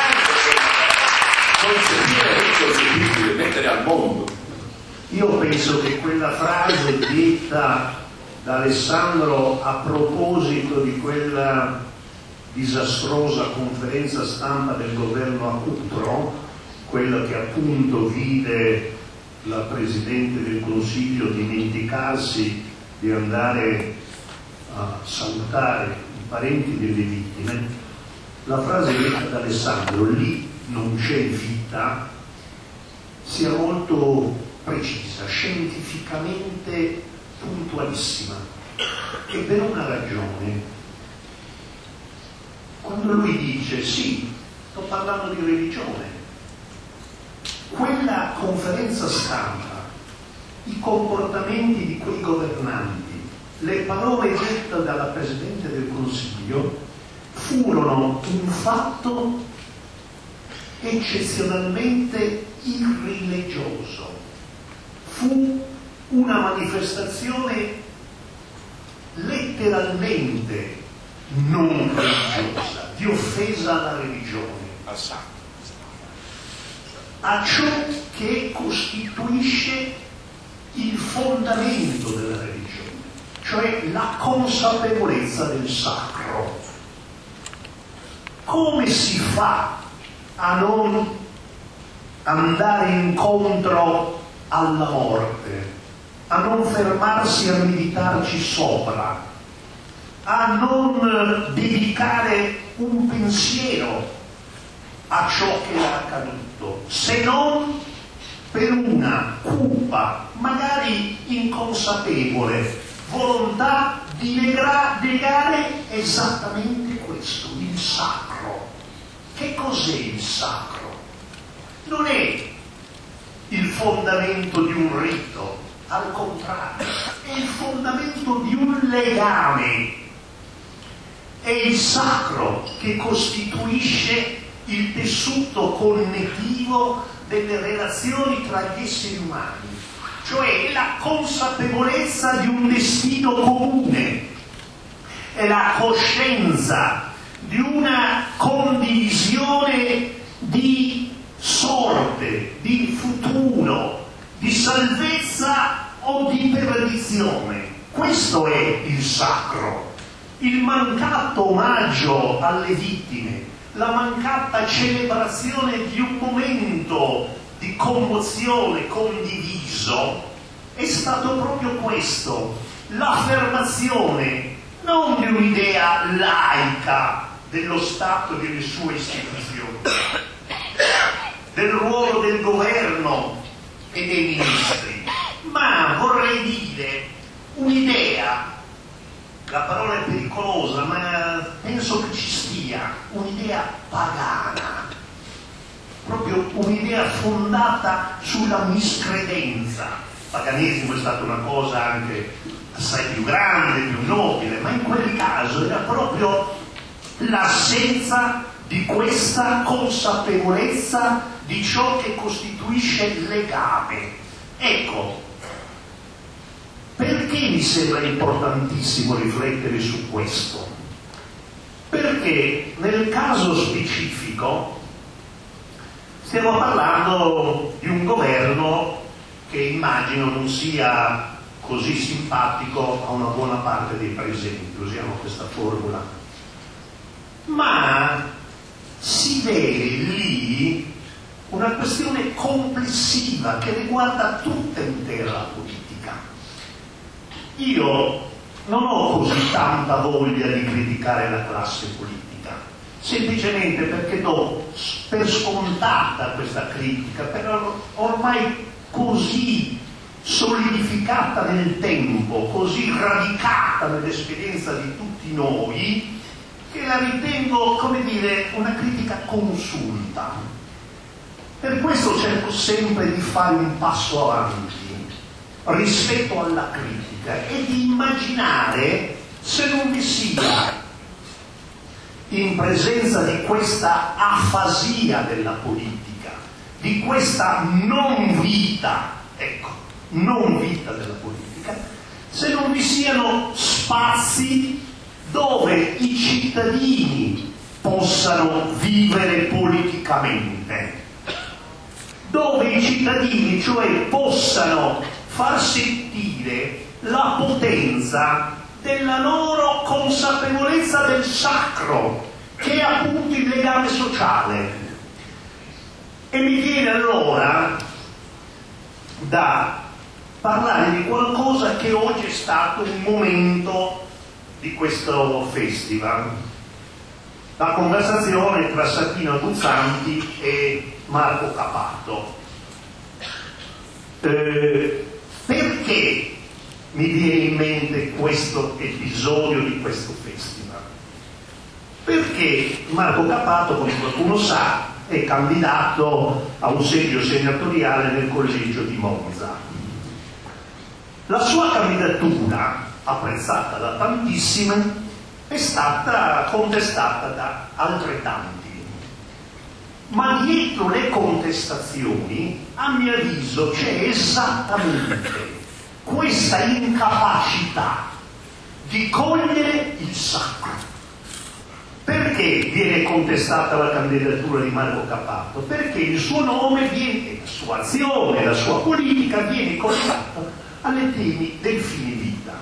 Speaker 3: grande concepire mettere al mondo.
Speaker 4: Io penso che quella frase detta da Alessandro a proposito di quella disastrosa conferenza stampa del governo a Cutro, quella che appunto vide la Presidente del Consiglio dimenticarsi di andare a salutare i parenti delle vittime, la frase detta da Alessandro, lì non c'è vita, sia molto precisa, scientificamente puntualissima, e per una ragione. Quando lui dice sì, sto parlando di religione, quella conferenza stampa, i comportamenti di quei governanti, le parole dette dalla Presidente del Consiglio furono un fatto eccezionalmente irreligioso. Fu una manifestazione letteralmente non religiosa, di offesa alla religione,
Speaker 3: Al sacro.
Speaker 4: a ciò che costituisce il fondamento della religione, cioè la consapevolezza del sacro. Come si fa a non andare incontro alla morte, a non fermarsi a meditarci sopra, a non dedicare un pensiero a ciò che è accaduto, se non per una cupa, magari inconsapevole, volontà di negare esattamente questo, il sacro. Che cos'è il sacro? Non è il fondamento di un rito, al contrario, è il fondamento di un legame. È il sacro che costituisce il tessuto connettivo delle relazioni tra gli esseri umani, cioè la consapevolezza di un destino comune, è la coscienza di una condivisione di sorte, di futuro, di salvezza o di perdizione. Questo è il sacro. Il mancato omaggio alle vittime, la mancata celebrazione di un momento di commozione condiviso è stato proprio questo, l'affermazione non di un'idea laica dello Stato e delle sue istituzioni, del ruolo del governo e dei ministri, ma vorrei dire un'idea, la parola è pericolosa, ma penso che ci stia, un'idea pagana, proprio un'idea fondata sulla miscredenza. Il paganesimo è stata una cosa anche assai più grande, più nobile, ma in quel caso era proprio l'assenza di questa consapevolezza di ciò che costituisce legame. Ecco, perché mi sembra importantissimo riflettere su questo? Perché nel caso specifico stiamo parlando di un governo che immagino non sia così simpatico a una buona parte dei presenti, usiamo questa formula, ma si vede lì una questione complessiva che riguarda tutta intera la politica. Io non ho così tanta voglia di criticare la classe politica, semplicemente perché do per scontata questa critica, però ormai così solidificata nel tempo, così radicata nell'esperienza di tutti noi, che la ritengo, come dire, una critica consulta. Per questo cerco sempre di fare un passo avanti rispetto alla critica e di immaginare se non vi sia, in presenza di questa afasia della politica, di questa non vita, ecco, non vita della politica, se non vi siano spazi dove i cittadini possano vivere politicamente, dove i cittadini cioè possano far sentire la potenza della loro consapevolezza del sacro, che è appunto il legame sociale. E mi viene allora da parlare di qualcosa che oggi è stato un momento di questo festival, la conversazione tra Satino Guzzanti e Marco Cappato. Perché mi viene in mente questo episodio di questo festival? Perché Marco Cappato, come qualcuno sa, è candidato a un seggio senatoriale nel collegio di Monza. La sua candidatura, apprezzata da tantissimi, è stata contestata da altrettanti. Ma dietro le contestazioni, a mio avviso, c'è esattamente questa incapacità di cogliere il sacro. Perché viene contestata la candidatura di Marco Cappato? Perché il suo nome viene, la sua azione, la sua politica viene collegata alle temi del fine vita.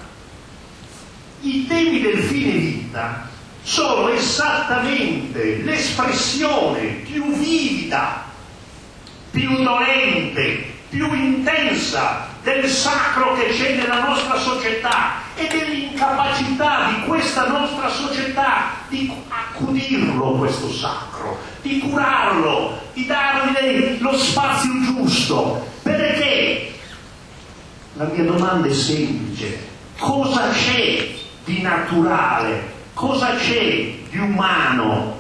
Speaker 4: I temi del fine vita sono esattamente l'espressione più vivida, più dolente, più intensa del sacro che c'è nella nostra società e dell'incapacità di questa nostra società di accudirlo questo sacro, di curarlo, di dargli lo spazio giusto. Perché? La mia domanda è semplice: cosa c'è di naturale, cosa c'è di umano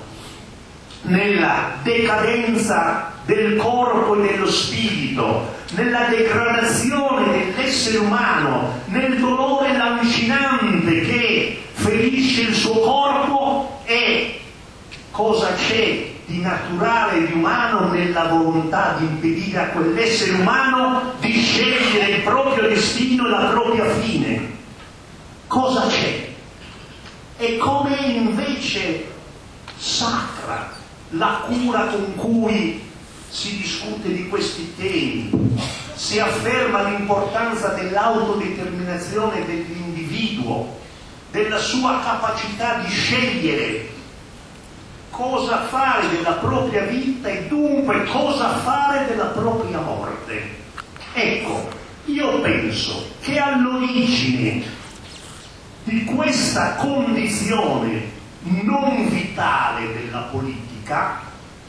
Speaker 4: nella decadenza del corpo e dello spirito, nella degradazione dell'essere umano, nel dolore lancinante che ferisce il suo corpo, e cosa c'è di naturale e di umano nella volontà di impedire a quell'essere umano di scegliere il proprio destino e la propria fine? Cosa c'è? E come invece sacra la cura con cui si discute di questi temi, si afferma l'importanza dell'autodeterminazione dell'individuo, della sua capacità di scegliere cosa fare della propria vita e dunque cosa fare della propria morte. Ecco, io penso che all'origine di questa condizione non vitale della politica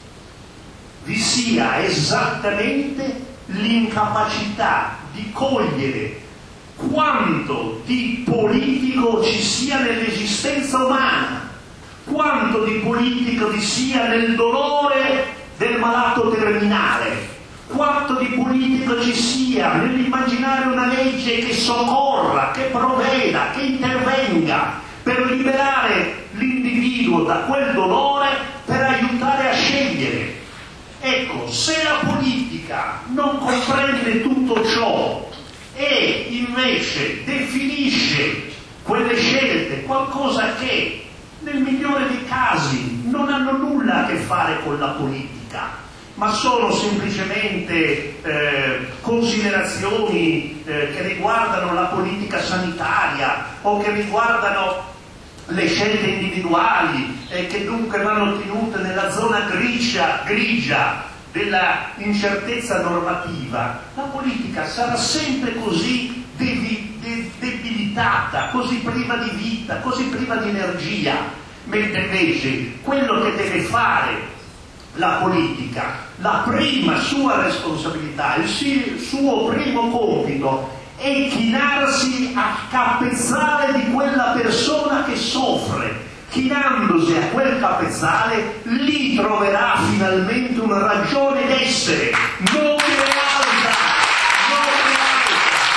Speaker 4: vi sia esattamente l'incapacità di cogliere quanto di politico ci sia nell'esistenza umana, quanto di politico vi sia nel dolore del malato terminale, quanto di politico ci sia nell'immaginare una legge che soccorra, che provveda, che intervenga per liberare l'individuo da quel dolore, per aiutare a scegliere. Ecco, se la politica non comprende tutto ciò e invece definisce quelle scelte qualcosa che nel migliore dei casi non hanno nulla a che fare con la politica, ma sono semplicemente considerazioni che riguardano la politica sanitaria o che riguardano le scelte individuali e che dunque vanno tenute nella zona grigia della incertezza normativa, la politica sarà sempre così debilitata, così priva di vita, così priva di energia, mentre invece quello che deve fare la politica, la prima sua responsabilità, il suo primo compito è chinarsi a capezzale di quella persona che soffre. Chinandosi a quel capezzale, lì troverà finalmente una ragione d'essere, non realtà, non realtà.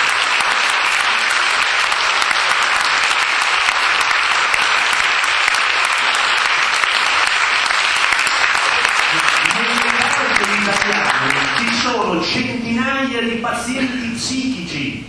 Speaker 4: Nelle carceri italiane ci sono centinaia di pazienti psichici,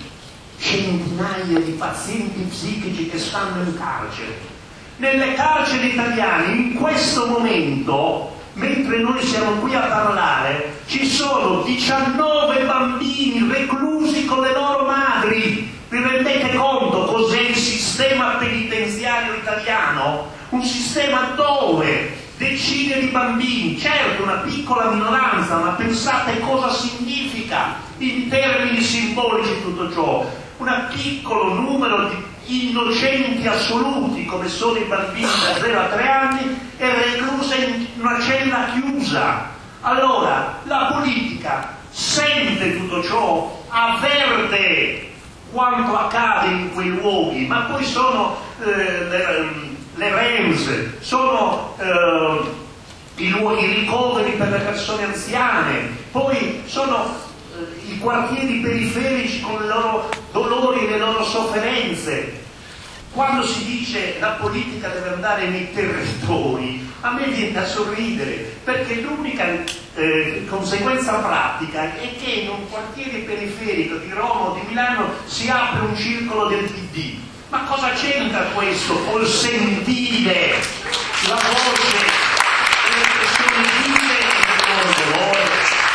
Speaker 4: che stanno in carcere. Nelle carceri italiane in questo momento, mentre noi siamo qui a parlare, ci sono 19 bambini reclusi con le loro madri. Vi rendete conto cos'è il sistema penitenziario italiano? Un sistema dove decine di bambini, certo una piccola minoranza, ma pensate cosa significa in termini simbolici tutto ciò. Un piccolo numero di innocenti assoluti come sono i bambini da 0 a 3 anni e reclusa in una cella chiusa. Allora la politica sente tutto ciò, avverte quanto accade in quei luoghi, ma poi sono le REMS, sono i ricoveri per le persone anziane, poi sono i quartieri periferici con i loro dolori e le loro sofferenze. Quando si dice la politica deve andare nei territori, a me viene da sorridere, perché l'unica conseguenza pratica è che in un quartiere periferico di Roma o di Milano si apre un circolo del PD. Ma cosa c'entra questo col sentire la voce delle persone vive e del loro dolore?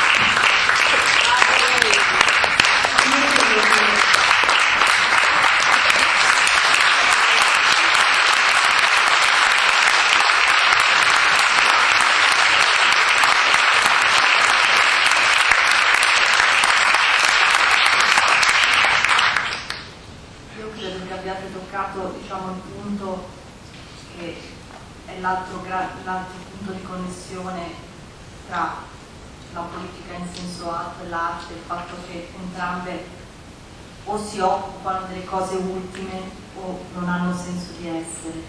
Speaker 2: Diciamo il punto che è l'altro punto di connessione tra la politica in senso lato e l'arte, il fatto che entrambe o si occupano delle cose ultime o non hanno senso di essere.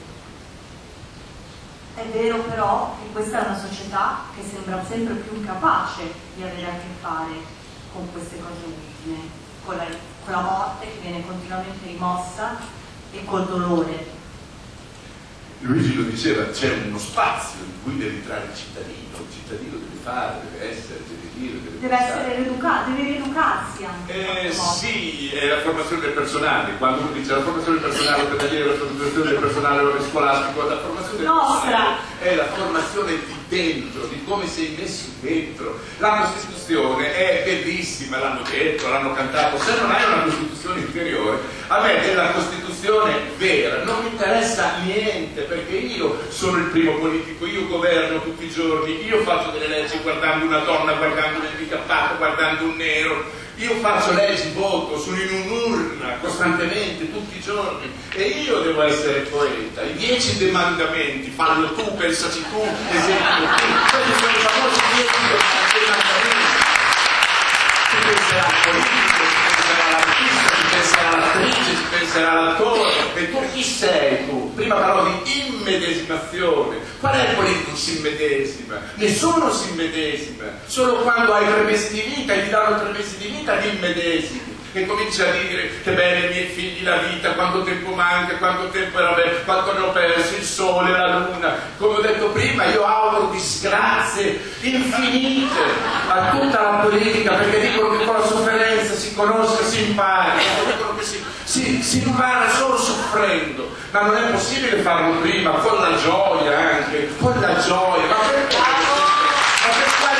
Speaker 2: È vero però che questa è una società che sembra sempre più incapace di avere a che fare con queste cose ultime, con la morte che viene continuamente rimossa e col dolore.
Speaker 3: Luigi lo diceva, c'è uno spazio in cui deve entrare il cittadino deve fare, deve essere, deve dire,
Speaker 2: deve essere deve rieducarsi anche.
Speaker 3: Sì, è la formazione del personale. Quando uno dice la formazione del personale ospedaliero, la formazione del personale scolastico, la formazione del personale è la formazione di dentro, di come sei messo dentro. La Costituzione è bellissima, l'hanno detto, l'hanno cantato. Se non hai una Costituzione interiore, a me della Costituzione vera non mi interessa niente, perché io sono il primo politico, io governo tutti i giorni, io faccio delle leggi guardando una donna, guardando un handicappato, guardando un nero. Io faccio leggi, voto, sono in un'urna costantemente, tutti i giorni, e io devo essere coerente. I 10 demandamenti, fallo tu, pensaci tu, esempio tu, quelli sono i famosi 10 demandamenti. Si penserà al politico, si penserà all'artista, si penserà all'attrice, si penserà all'attore, e tu chi sei tu? Prima parlo di immedesimazione. Qual è il politico che si immedesima? Nessuno si immedesima, solo quando hai 3 mesi di vita e ti danno 3 mesi di vita ti immedesimi e cominci a dire che bene i miei figli, la vita, quanto tempo manca, quanto tempo era bello, quanto ne ho perso, il sole, la luna. Come ho detto prima, io auguro disgrazie infinite a tutta la politica, perché dicono che con la sofferenza si conosce, si impara, dicono che si impara solo soffrendo, ma non è possibile farlo prima, con la gioia anche, con la gioia, ma per quale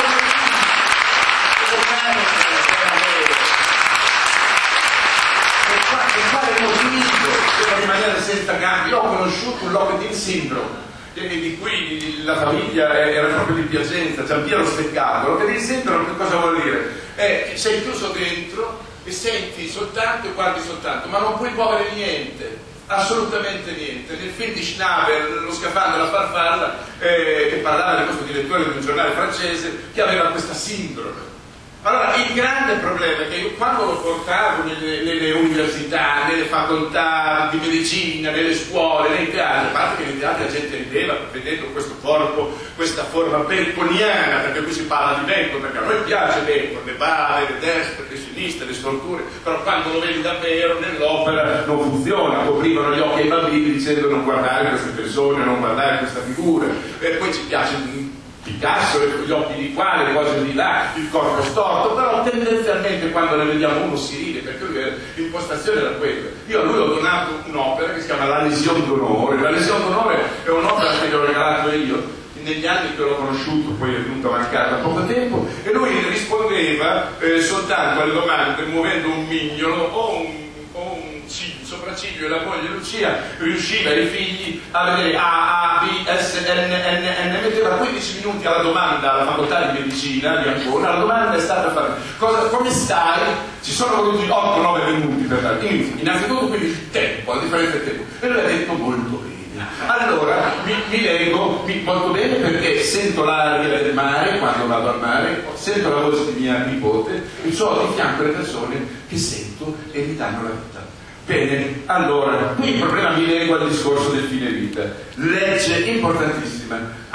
Speaker 3: motivo devo rimanere senza gambe? Io ho conosciuto un Lockheed Syndrome di cui la famiglia era proprio di Piacenza, Giampiero Steccato. Lockheed Syndrome che cosa vuol dire? Che sei chiuso dentro e senti soltanto e guardi soltanto, ma non puoi muovere niente, assolutamente niente. Nel film di Schnabel, Lo scafandro e la farfalla, che parlava di questo direttore di un giornale francese che aveva questa sindrome. Allora, il grande problema è che io quando lo portavo nelle università, nelle facoltà di medicina, nelle scuole, nei teatri, a parte che nei teatri la gente rideva vedendo questo corpo, questa forma baconiana, perché qui si parla di Bacon, perché a noi piace Bacon, le bale, le destre, le sinistre, le storture, però quando lo vedi davvero nell'opera non funziona, coprivano gli occhi ai bambini dicendo non guardare queste persone, non guardare questa figura, e poi ci piace Picasso, gli occhi di qua, le cose di là, il corpo storto, però tendenzialmente quando ne vediamo uno si ride, perché l'impostazione era quella. Io a lui ho donato un'opera che si chiama La Lesione d'Onore. La Lesione d'Onore è un'opera che gli ho regalato io negli anni che l'ho conosciuto, poi è venuto a mancare da poco tempo, e lui rispondeva soltanto alle domande muovendo un mignolo o un sopracciglio, e la moglie Lucia riusciva ai figli a vedere A, B, S, N, metteva 15 minuti alla domanda alla facoltà di medicina di Ancona. La domanda è stata come stai? Ci sono voluti 8-9 minuti per dare innanzitutto quindi il tempo, la differenza del tempo, e lui ha detto molto bene. Allora mi leggo molto bene perché sento l'aria del mare quando vado al mare, sento la voce di mia nipote e ho di fianco le persone che sento e mi danno la vita. Bene, allora, qui il problema mi leggo al discorso del fine vita. Legge importantissima,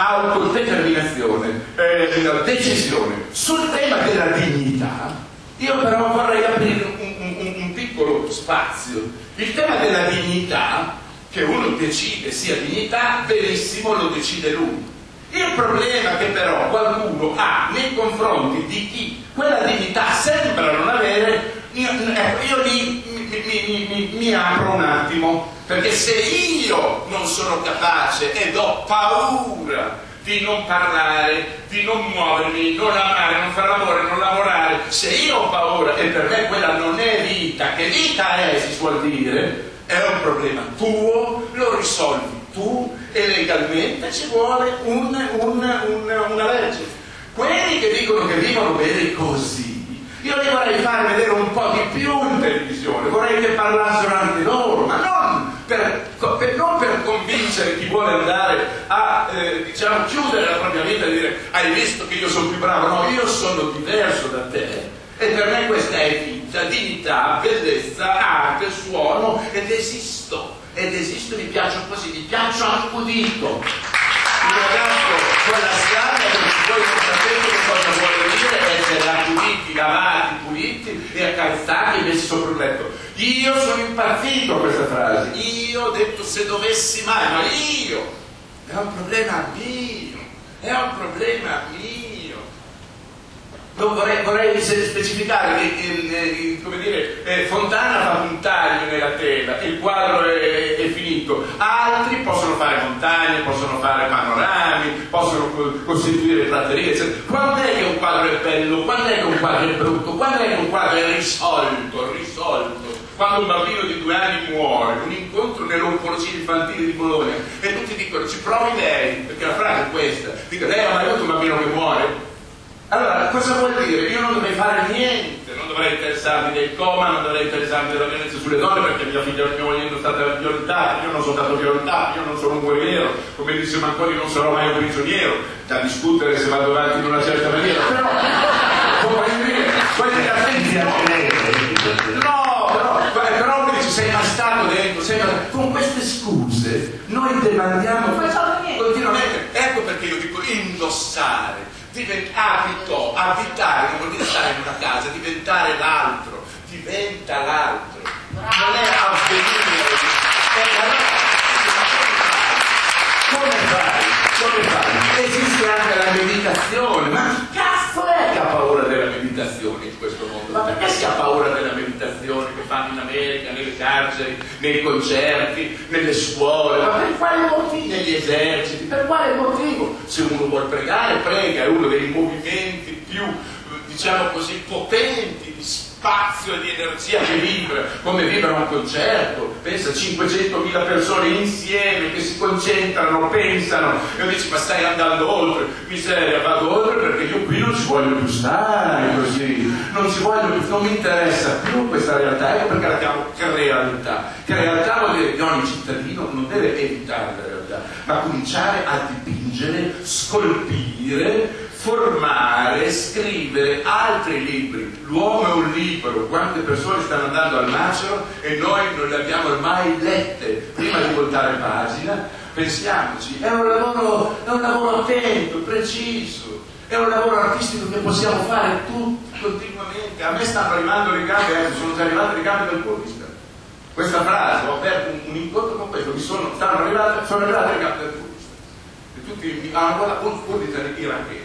Speaker 3: autodeterminazione, decisione. Sul tema della dignità, io però vorrei aprire un piccolo spazio. Il tema della dignità, che uno decide sia dignità, benissimo, lo decide lui. Il problema che però qualcuno ha nei confronti di chi quella dignità sembra non avere, io lì mi apro un attimo, perché se io non sono capace ed ho paura di non parlare, di non muovermi, non amare, non fare l'amore, non lavorare, se io ho paura e per me quella non è vita, che vita è, si suol dire, è un problema tuo, lo risolvi tu e legalmente ci vuole una legge. Quelli che dicono che vivono bene così, io li vorrei far vedere un po' di più in televisione, vorrei che parlassero anche loro, ma non per convincere chi vuole andare a chiudere la propria vita e dire hai visto che io sono più bravo. No, io sono diverso da te e per me questa è vita, dignità, bellezza, arte, suono, ed esisto, mi piaccio così, mi piaccio accudito. Il ragazzo con la schiava, perché voi non sapete che cosa vuole dire essere accuditi, lavati, puliti e accarezzati e messi sopra il letto. Io sono impazzito a questa frase, io ho detto se dovessi mai, ma io, è un problema mio, è un problema mio. Non vorrei specificare che come dire, Fontana ha fatto un taglio nella tela e il quadro è finito, altri possono fare montagne, possono fare panorami, possono costituire praterie, eccetera. Quando è che un quadro è bello? Quando è che un quadro è brutto? Quando è che un quadro è risolto? Quando un bambino di 2 anni muore, un incontro nell'oncologia infantile di Bologna e tutti dicono ci provi lei, perché la frase è questa, dico lei ha mai avuto un bambino che muore? Allora, cosa vuol dire? Io non dovrei fare niente, non dovrei interessarmi del coma, non dovrei interessarmi della violenza sulle donne perché mia figlia e mia moglie sono state violentate, io non sono stato violentato, io non sono un guerriero, come dice Manconi non sarò mai un prigioniero, da discutere se vado avanti in una certa maniera, però voglio dire attenzione. No, però lui dice sei mai stato dentro, con queste scuse noi demandiamo continuamente, ecco perché io dico indossare. Abitare non vuol dire stare in una casa, diventare l'altro, diventa l'altro, non è avvenire. Come fai? Esiste anche la meditazione meditazione. Ma chi cazzo è che ha paura della meditazione in questo mondo? Ma perché si ha paura della meditazione che fanno in America, nelle carceri, nei concerti, nelle scuole? Ma per quale motivo? Negli eserciti? Per quale motivo? Se uno vuol pregare, prega, è uno dei movimenti più, diciamo così, potenti di spazio e di energia che vibra, come vibra un concerto. Pensa, 500.000 persone insieme che si concentrano, pensano, e dici ma stai andando oltre. Miseria, vado oltre perché io qui non ci voglio più stare così, non ci voglio più, non mi interessa più questa realtà. Ecco perché la chiamo realtà. Che realtà vuol dire che ogni cittadino non deve evitare la realtà, ma cominciare a dipingere, scolpire, formare, scrivere altri libri. L'uomo è un libro. Quante persone stanno andando al macero e noi non le abbiamo mai lette prima di voltare pagina? Pensiamoci, è un lavoro attento, preciso, è un lavoro artistico che possiamo fare tutti continuamente. A me stanno arrivando le gambe, sono già arrivate le gambe del purista. Questa frase, ho aperto un incontro con questo, sono arrivate le gambe del purista. E tutti mi hanno guardato pur di iracheni.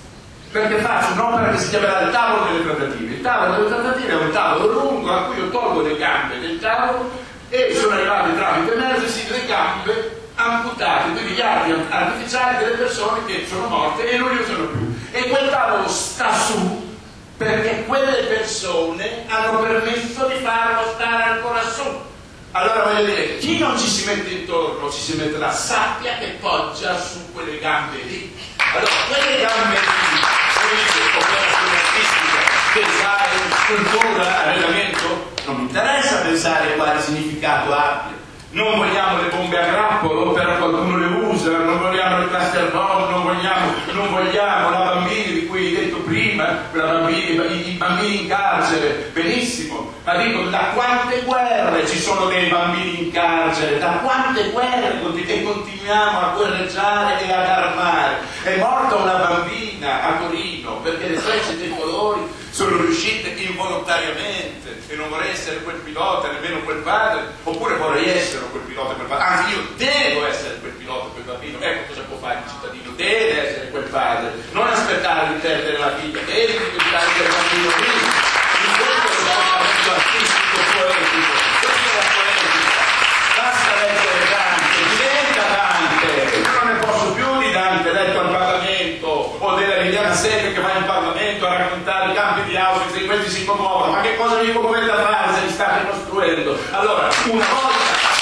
Speaker 3: Perché faccio un'opera che si chiamerà il tavolo delle trattative. Il tavolo delle trattative è un tavolo lungo a cui io tolgo le gambe del tavolo e sono arrivate tramite emergency le gambe amputate, quindi gli arti artificiali delle persone che sono morte e non li usano più. E quel tavolo sta su perché quelle persone hanno permesso di farlo stare ancora su. Allora voglio dire, chi non ci si mette intorno, ci si metterà, sappia che poggia su quelle gambe lì. Allora, quelle gambe lì, operazione artistica, design, scultura, arredamento, non mi interessa pensare quale significato abbia. Non vogliamo le bombe a grappolo, però qualcuno le usa, non vogliamo le cluster bomb, non vogliamo la bambina di cui hai detto prima, i bambini in carcere, benissimo, ma dico, da quante guerre ci sono dei bambini in carcere, da quante guerre e continuiamo a guerreggiare e ad armare. È morta una bambina a Torino perché le frecce dei colori sono riuscite involontariamente, e non vorrei essere quel pilota, nemmeno quel padre, oppure vorrei essere quel pilota e quel padre, anzi io devo essere quel pilota e quel bambino. Ecco cosa può fare il cittadino, deve essere quel padre, non aspettare di perdere la figlia, deve diventare quel bambino lì. In questo è il movimento artistico poetico, questa è la poetica, basta leggere Dante, diventa Dante. Io non ne posso più di Dante letto al Parlamento o della Liliana Segre che va in Parlamento a raccontare i campi di Auschwitz e questi si commuovono. Ma che cosa vi commuovete a fare se li state costruendo? Allora, una volta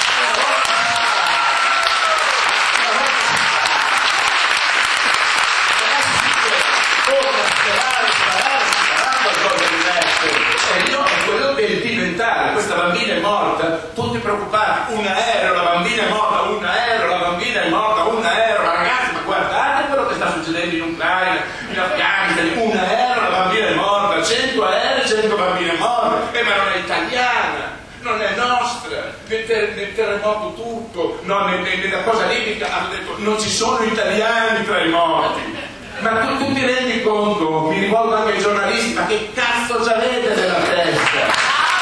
Speaker 3: questa bambina è morta, tutti preoccupati, un aereo, la bambina è morta, un aereo, la bambina è morta, un aereo, ragazzi, ma guardate quello che sta succedendo in Ucraina, in Afghanistan, un aereo, la bambina è morta, 100 aerei, 100 bambine morte, ma non è italiana, non è nostra, nel terremoto tutto, no, nella cosa libica hanno detto non ci sono italiani tra i morti. Ma tu ti rendi conto, mi rivolgo anche ai giornalisti, ma che cazzo ci avete nella testa?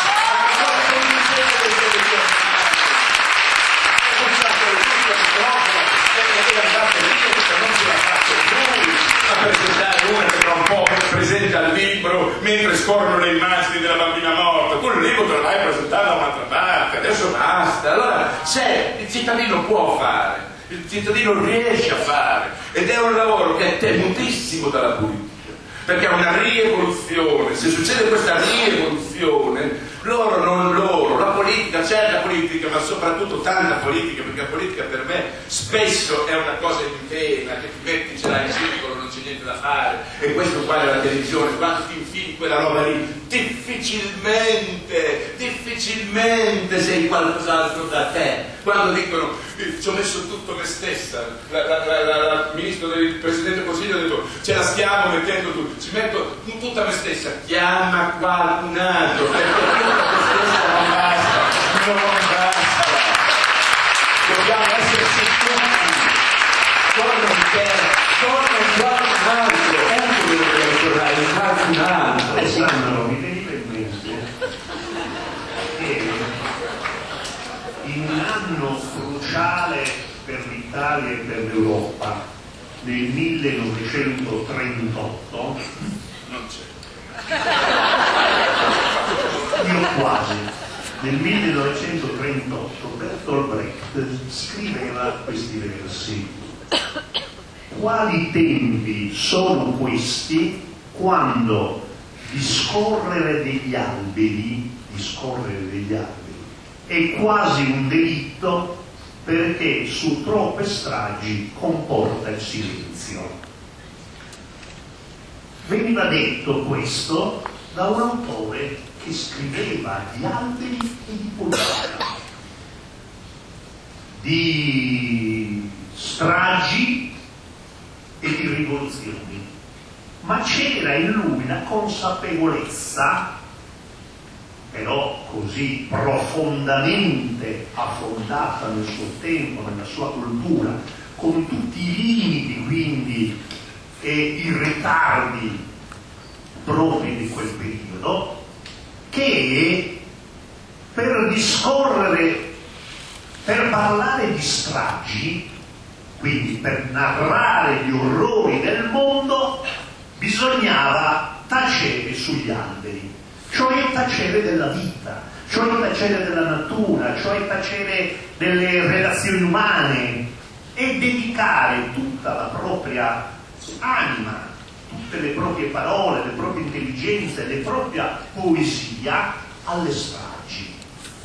Speaker 3: Presenta il libro mentre scorrono le immagini della bambina morta, tu il libro te lo vai a presentare da un'altra parte, adesso basta. Allora il cittadino può fare, il cittadino riesce a fare, ed è un lavoro che è temutissimo dalla politica, perché è una rievoluzione. Se succede questa rievoluzione, la politica, certa politica, ma soprattutto tanta politica, perché la politica per me spesso è una cosa in pena, che ti metti, ce l'hai in circolo, non c'è niente da fare, e questo qua è la televisione, quando ti infili quella roba lì, difficilmente sei qualcos'altro da te. Quando dicono ci ho messo tutto me stessa, il ministro del Presidente del Consiglio ha detto ce la stiamo mettendo tutto, ci metto tutta me stessa, chiama qualcun altro, perché tutta me stessa non basta, dobbiamo esserci tutti, con qualcun altro, ecco quello che devo tornare, qualcun altro.
Speaker 4: Alessandro, mi veniva in mente che in un anno cruciale per l'Italia e per l'Europa, nel 1938,
Speaker 3: Non c'è.
Speaker 4: io quasi, nel 1938 Bertolt Brecht scriveva questi versi: quali tempi sono questi quando discorrere degli alberi è quasi un delitto, perché su troppe stragi comporta il silenzio. Veniva detto questo da un autore che scriveva di alberi e di politica, di stragi e di rivoluzioni, ma c'era in lui la consapevolezza, però così profondamente affondata nel suo tempo, nella sua cultura, con tutti i limiti quindi e i ritardi propri di quel periodo, che per discorrere, per parlare di stragi, quindi per narrare gli orrori del mondo, bisognava tacere sugli alberi, cioè tacere della vita, cioè tacere della natura, cioè tacere delle relazioni umane, e dedicare tutta la propria anima, tutte le proprie parole, le proprie intelligenze, la propria poesia alle stragi.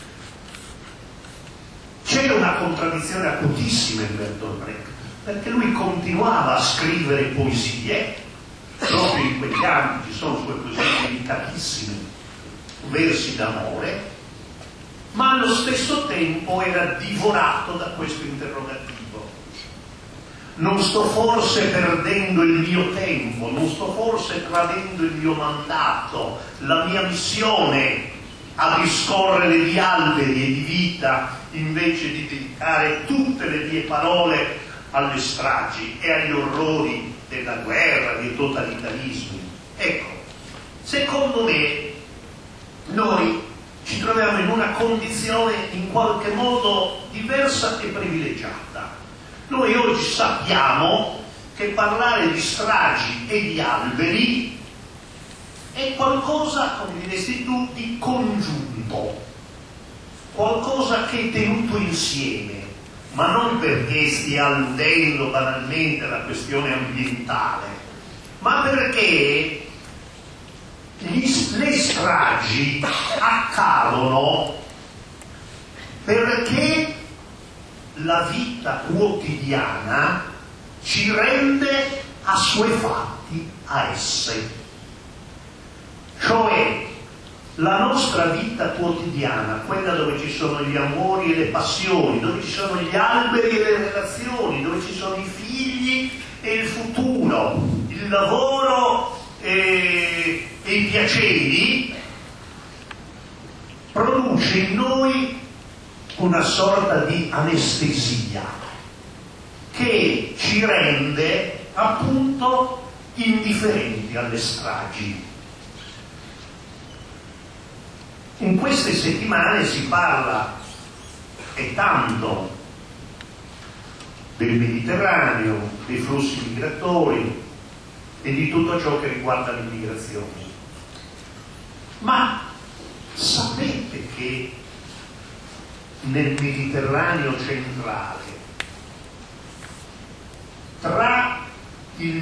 Speaker 4: C'era una contraddizione acutissima in Bertolt Brecht, perché lui continuava a scrivere poesie, proprio in quegli anni ci sono sue poesie delicatissime, versi d'amore, ma allo stesso tempo era divorato da questo interrogativo. Non sto forse perdendo il mio tempo, non sto forse tradendo il mio mandato, la mia missione a discorrere di alberi e di vita, invece di dedicare tutte le mie parole alle stragi e agli orrori della guerra, dei totalitarismi. Ecco, secondo me noi ci troviamo in una condizione in qualche modo diversa e privilegiata. Noi oggi sappiamo che parlare di stragi e di alberi è qualcosa, come diresti tu, di congiunto, qualcosa che è tenuto insieme, ma non perché stia alludendo banalmente alla questione ambientale, ma perché le stragi accadono perché la vita quotidiana ci rende assuefatti a esse. Cioè la nostra vita quotidiana, quella dove ci sono gli amori e le passioni, dove ci sono gli alberi e le relazioni, dove ci sono i figli e il futuro, il lavoro e i piaceri, produce in noi una sorta di anestesia che ci rende appunto indifferenti alle stragi. In queste settimane si parla e tanto del Mediterraneo, dei flussi migratori e di tutto ciò che riguarda l'immigrazione. Ma sapete che nel Mediterraneo centrale, tra il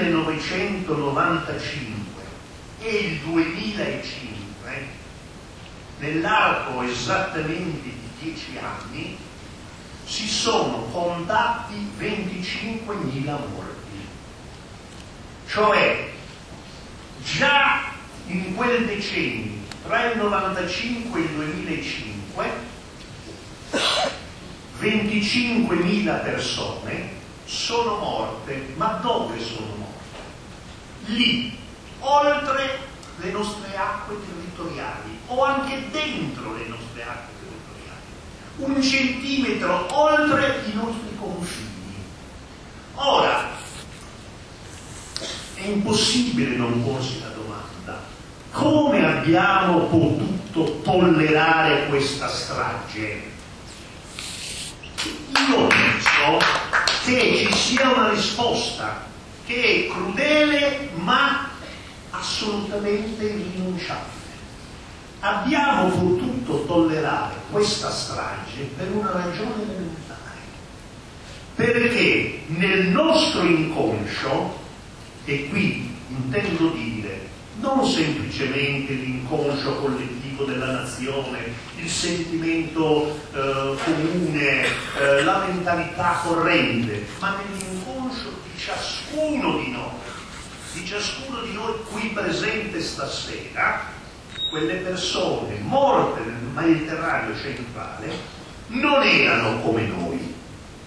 Speaker 4: 1995 e il 2005, nell'arco esattamente di 10 anni, si sono contati 25.000 morti. Cioè, già in quel decennio, tra il 95 e il 2005, 25.000 persone sono morte. Ma dove sono morte? Lì, oltre le nostre acque territoriali, o anche dentro le nostre acque territoriali, 1 centimetro oltre i nostri confini. Ora, è impossibile non porsi la domanda: come abbiamo potuto tollerare questa strage? Io penso che ci sia una risposta che è crudele ma assolutamente irrinunciabile. Abbiamo potuto tollerare questa strage per una ragione elementare, perché nel nostro inconscio, e qui intendo dire non semplicemente l'inconscio collettivo della nazione, il sentimento comune, la mentalità corrente, ma nell'inconscio di ciascuno di noi qui presente stasera, quelle persone morte nel Mediterraneo centrale non erano come noi,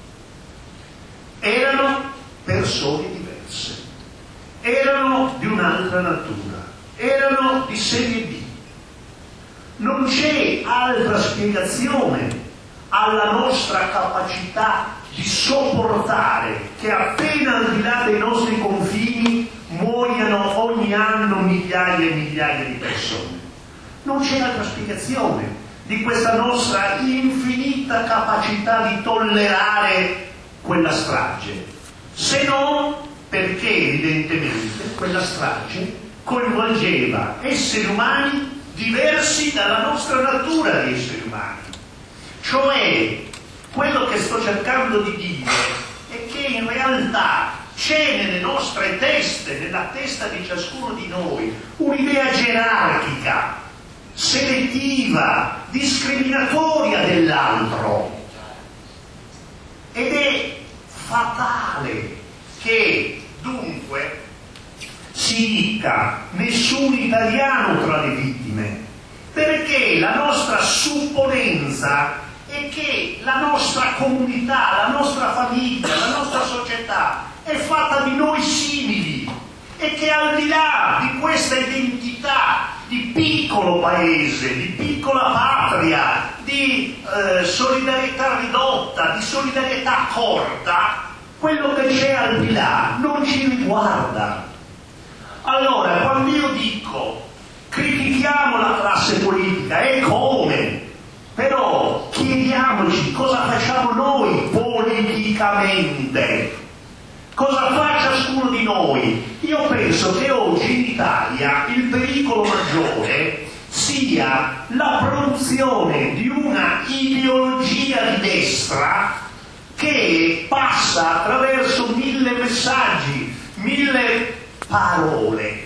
Speaker 4: erano persone diverse, erano di un'altra natura, erano di serie B. Non c'è altra spiegazione alla nostra capacità di sopportare che appena al di là dei nostri confini muoiano ogni anno migliaia e migliaia di persone. Non c'è altra spiegazione di questa nostra infinita capacità di tollerare quella strage, se non perché evidentemente quella strage coinvolgeva esseri umani diversi dalla nostra natura di esseri umani. Cioè, quello che sto cercando di dire è che in realtà c'è nelle nostre teste, nella testa di ciascuno di noi, un'idea gerarchica, selettiva, discriminatoria dell'altro. Ed è fatale che dunque si dica nessun italiano tra le vittime, perché la nostra supponenza è che la nostra comunità, la nostra famiglia, la nostra società è fatta di noi simili e che al di là di questa identità di piccolo paese, di piccola patria, di solidarietà ridotta, di solidarietà corta, quello che c'è al di là non ci riguarda. Allora, quando io dico critichiamo la classe politica, e come? Però chiediamoci cosa facciamo noi politicamente. Cosa fa ciascuno di noi? Io penso che oggi in Italia il pericolo maggiore sia la produzione di una ideologia di destra che passa attraverso 1000 messaggi, 1000 parole.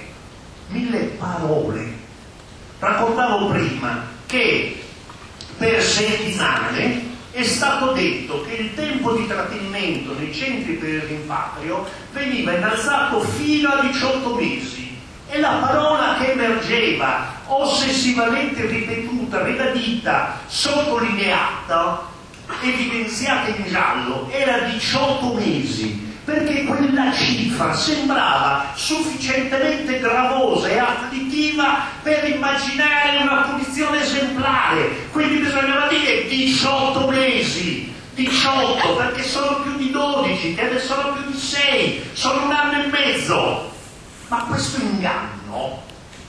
Speaker 4: Raccontavo prima che per settimane è stato detto che il tempo di trattenimento nei centri per il rimpatrio veniva innalzato fino a 18 mesi e la parola che emergeva, ossessivamente ripetuta, ribadita, sottolineata, evidenziata in giallo, era 18 mesi, perché quella cifra sembrava sufficientemente gravosa e afflittiva per immaginare una punizione esemplare. Quindi bisognava dire 18 mesi, 18, perché sono più di 12, che adesso sono più di 6, sono 1 anno e mezzo. Ma questo inganno,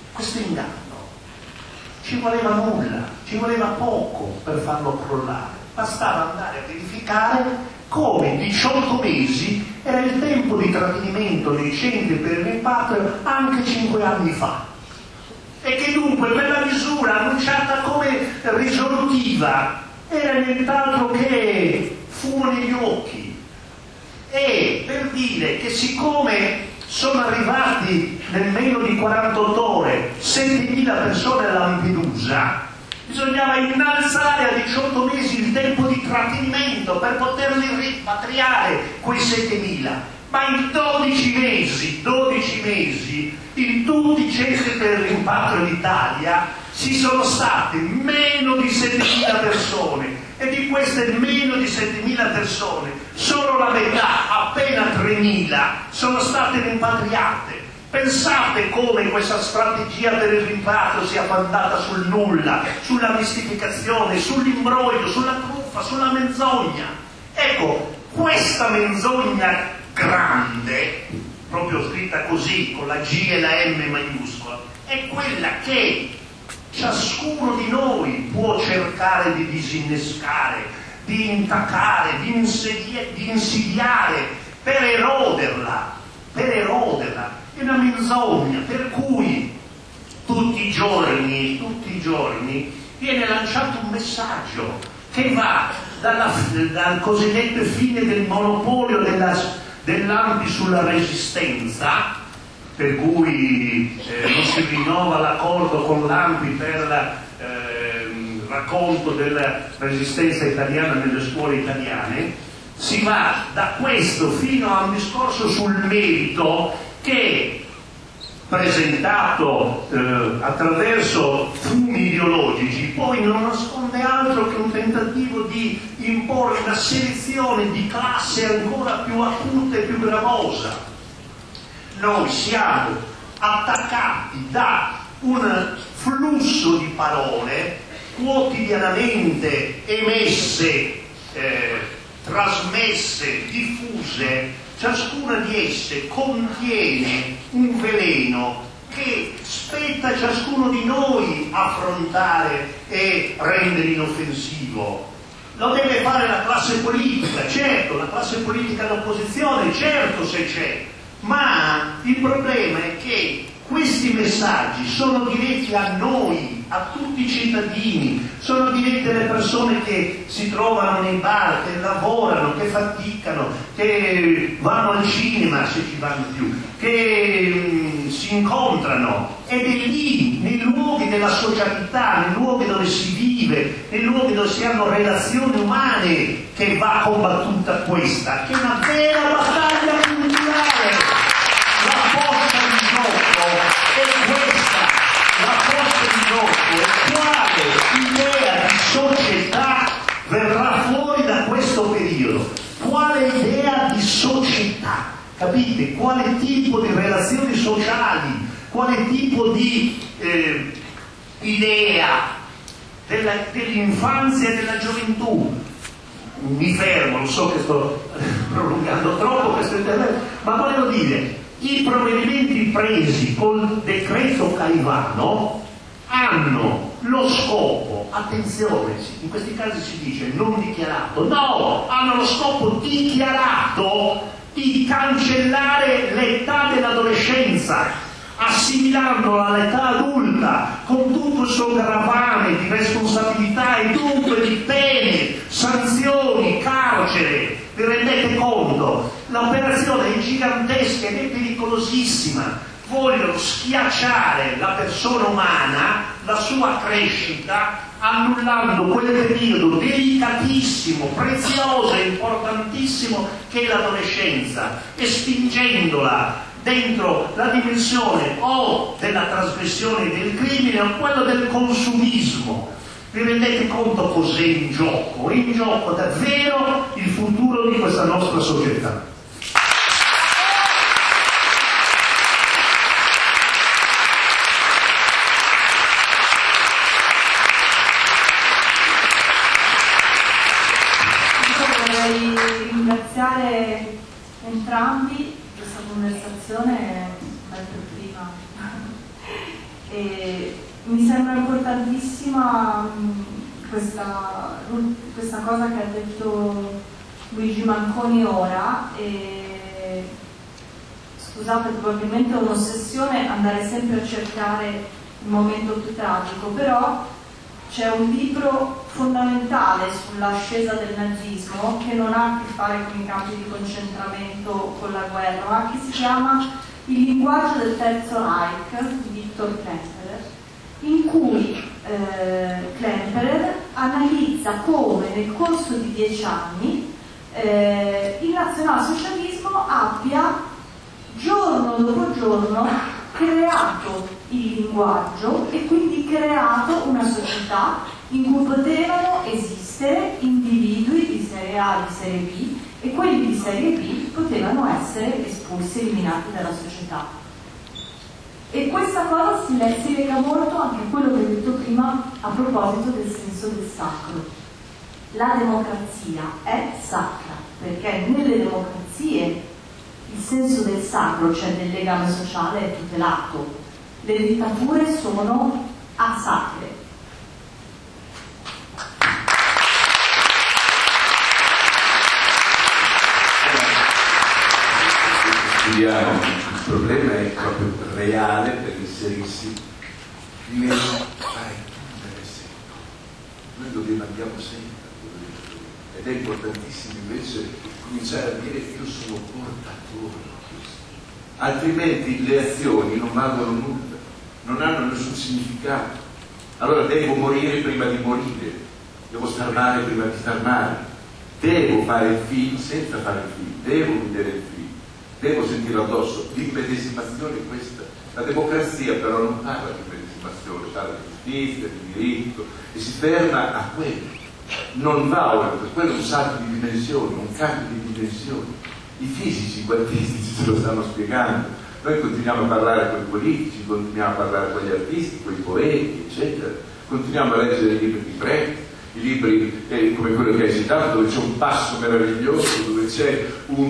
Speaker 4: ci voleva nulla, ci voleva poco per farlo crollare. Bastava andare a verificare come 18 mesi era il tempo di trattenimento nei centri per il rimpatrio anche 5 anni fa. E che dunque quella misura annunciata come risolutiva era nient'altro che fumo negli occhi. E per dire che siccome sono arrivati nel meno di 48 ore 7.000 persone a Lampedusa, bisognava innalzare a 18 mesi il tempo di trattenimento per poterli rimpatriare quei 7.000. Ma in 12 mesi, in tutti i centri per il rimpatrio d'Italia ci sono state meno di 7.000 persone, e di queste meno di 7.000 persone solo la metà, appena 3.000, sono state rimpatriate. Pensate come questa strategia per il rimpatrio sia fondata sul nulla, sulla mistificazione, sull'imbroglio, sulla truffa, sulla menzogna. Ecco, questa menzogna grande, proprio scritta così, con la G e la M maiuscola, è quella che ciascuno di noi può cercare di disinnescare, di intaccare, di insidiare, per eroderla. È una menzogna, per cui tutti i giorni viene lanciato un messaggio che va dal cosiddetto fine del monopolio dell'ANPI sulla resistenza, per cui non si rinnova l'accordo con l'ANPI per racconto della resistenza italiana nelle scuole italiane. Si va da questo fino a un discorso sul merito che, presentato attraverso fumi ideologici, poi non nasconde altro che un tentativo di imporre una selezione di classe ancora più acuta e più gravosa. Noi siamo attaccati da un flusso di parole quotidianamente emesse, trasmesse, diffuse. Ciascuna di esse contiene un veleno che spetta a ciascuno di noi affrontare e rendere inoffensivo. Lo deve fare la classe politica, certo, la classe politica d'opposizione, certo, se c'è, ma il problema è che questi messaggi sono diretti a noi, a tutti i cittadini, sono diretti alle persone che si trovano nei bar, che lavorano, che faticano, che vanno al cinema se ci vanno più, che si incontrano, ed è lì, nei luoghi della socialità, nei luoghi dove si vive, nei luoghi dove si hanno relazioni umane, che va combattuta questa, che è una vera battaglia culturale. La posta di gioco è questa, la posta di gioco è quale idea di società verrà fuori da questo periodo, quale idea di società, capite? Quale tipo di relazioni sociali, quale tipo di idea dell'infanzia e della gioventù. Mi fermo, lo so che sto prolungando troppo questo intervento, ma volevo dire, i provvedimenti presi col decreto Caivano hanno lo scopo, attenzione, in questi casi si dice non dichiarato, no, hanno lo scopo dichiarato di cancellare l'età dell'adolescenza, assimilandola all'età adulta con tutto il suo gravame di responsabilità e dunque di pene, sanzioni, carcere. Vi rendete conto? L'operazione è gigantesca ed è pericolosissima. Vogliono schiacciare la persona umana, la sua crescita, annullando quel periodo delicatissimo, prezioso e importantissimo che è l'adolescenza, e spingendola dentro la dimensione o della trasgressione del crimine o quello del consumismo. Vi rendete conto cos'è in gioco? È in gioco davvero il futuro di questa nostra società.
Speaker 2: Vorrei ringraziare entrambi. Questa conversazione mentre prima e mi sembra importantissima questa cosa che ha detto Luigi Manconi ora, e scusate, probabilmente è un'ossessione andare sempre a cercare il momento più tragico, però c'è un libro fondamentale sull'ascesa del nazismo che non ha a che fare con i campi di concentramento, con la guerra, ma che si chiama Il linguaggio del Terzo Reich di Viktor Klemperer, in cui Klemperer analizza come nel corso di 10 anni il nazionalsocialismo abbia giorno dopo giorno creato il linguaggio e quindi creato una società in cui potevano esistere individui di serie A e di serie B, e quelli di serie B potevano essere espulsi, eliminati dalla società. E questa cosa si lega molto anche a quello che ho detto prima a proposito del senso del sacro. La democrazia è sacra, perché nelle democrazie il senso del sacro, cioè del legame sociale, è tutelato. Le dittature sono asacre.
Speaker 5: quotidiano. Il problema è proprio reale per inserirsi nel fare noi lo demandiamo sempre, ed è importantissimo invece cominciare a dire io sono portatore di questo, altrimenti le azioni non valgono nulla, non hanno nessun significato. Allora devo morire prima di morire, devo star male prima di star male, devo fare il film senza fare il film, devo vedere il film, devo sentirlo addosso. L'immedesimazione è questa. La democrazia però non parla di immedesimazione, parla di giustizia, di diritto, e si ferma a quello, non va oltre. Quello è un salto di dimensioni, un cambio di dimensioni. I fisici, i quantistici ce lo stanno spiegando. Noi continuiamo a parlare con i politici, continuiamo a parlare con gli artisti, con i poeti, eccetera, continuiamo a leggere i libri di Brecht, i libri come quello che hai citato, dove c'è un passo meraviglioso, dove c'è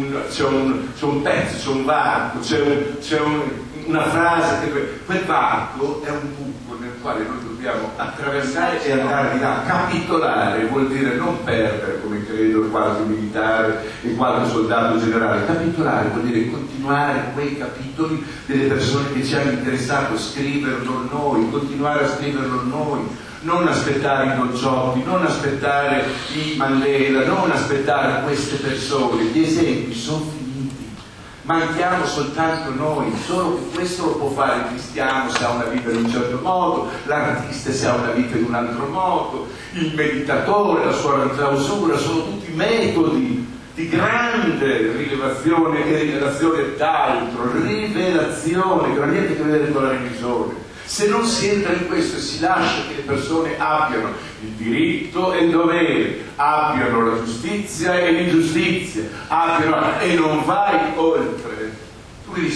Speaker 5: un pezzo, c'è un varco, c'è una frase, quel varco è un buco nel quale noi dobbiamo attraversare e andare di là. Capitolare vuol dire non perdere, come credo il quadro militare, il quadro soldato generale. Capitolare vuol dire continuare quei capitoli delle persone che ci hanno interessato, scriverlo noi, continuare a scriverlo noi, non aspettare i Don Ciotti, non aspettare i Mandela, non aspettare queste persone. Gli esempi sono finiti. Manchiamo soltanto noi, solo che questo lo può fare il cristiano se ha una vita in un certo modo, l'artista se ha una vita in un altro modo, il meditatore, la sua clausura, sono tutti metodi di grande rilevazione e rivelazione d'altro, rivelazione che non ha niente a che vedere con la religione. Se non si entra in questo e si lascia che le persone abbiano il diritto e il dovere, abbiano la giustizia e l'ingiustizia, abbiano, e non vai oltre, tu mi dici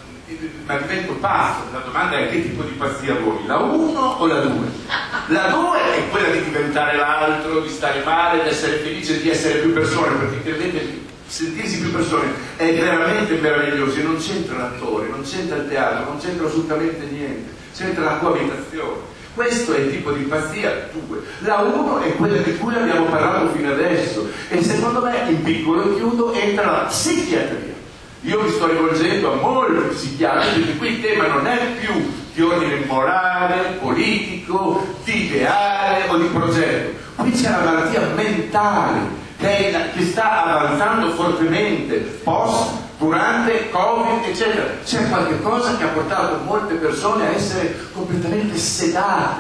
Speaker 5: ma divento pazzo. La domanda è: che tipo di pazzia vuoi, la 1 o la 2? La 2 è quella di diventare l'altro, di stare male, di essere felice, di essere più persone, perché credete, sentirsi più persone è veramente meraviglioso. E non c'entra l'attore, non c'entra il teatro, non c'entra assolutamente niente, c'entra la tua abitazione. Questo è il tipo di pazzia 2. La 1 è quella di cui abbiamo parlato fino adesso, e secondo me, in piccolo chiudo, entra la psichiatria. Io mi sto rivolgendo a molti psichiatri, perché qui il tema non è più di ordine morale, politico, di ideale o di progetto. Qui c'è la malattia mentale che sta avanzando fortemente, post, durante, Covid, eccetera. C'è qualche cosa che ha portato molte persone a essere completamente sedate.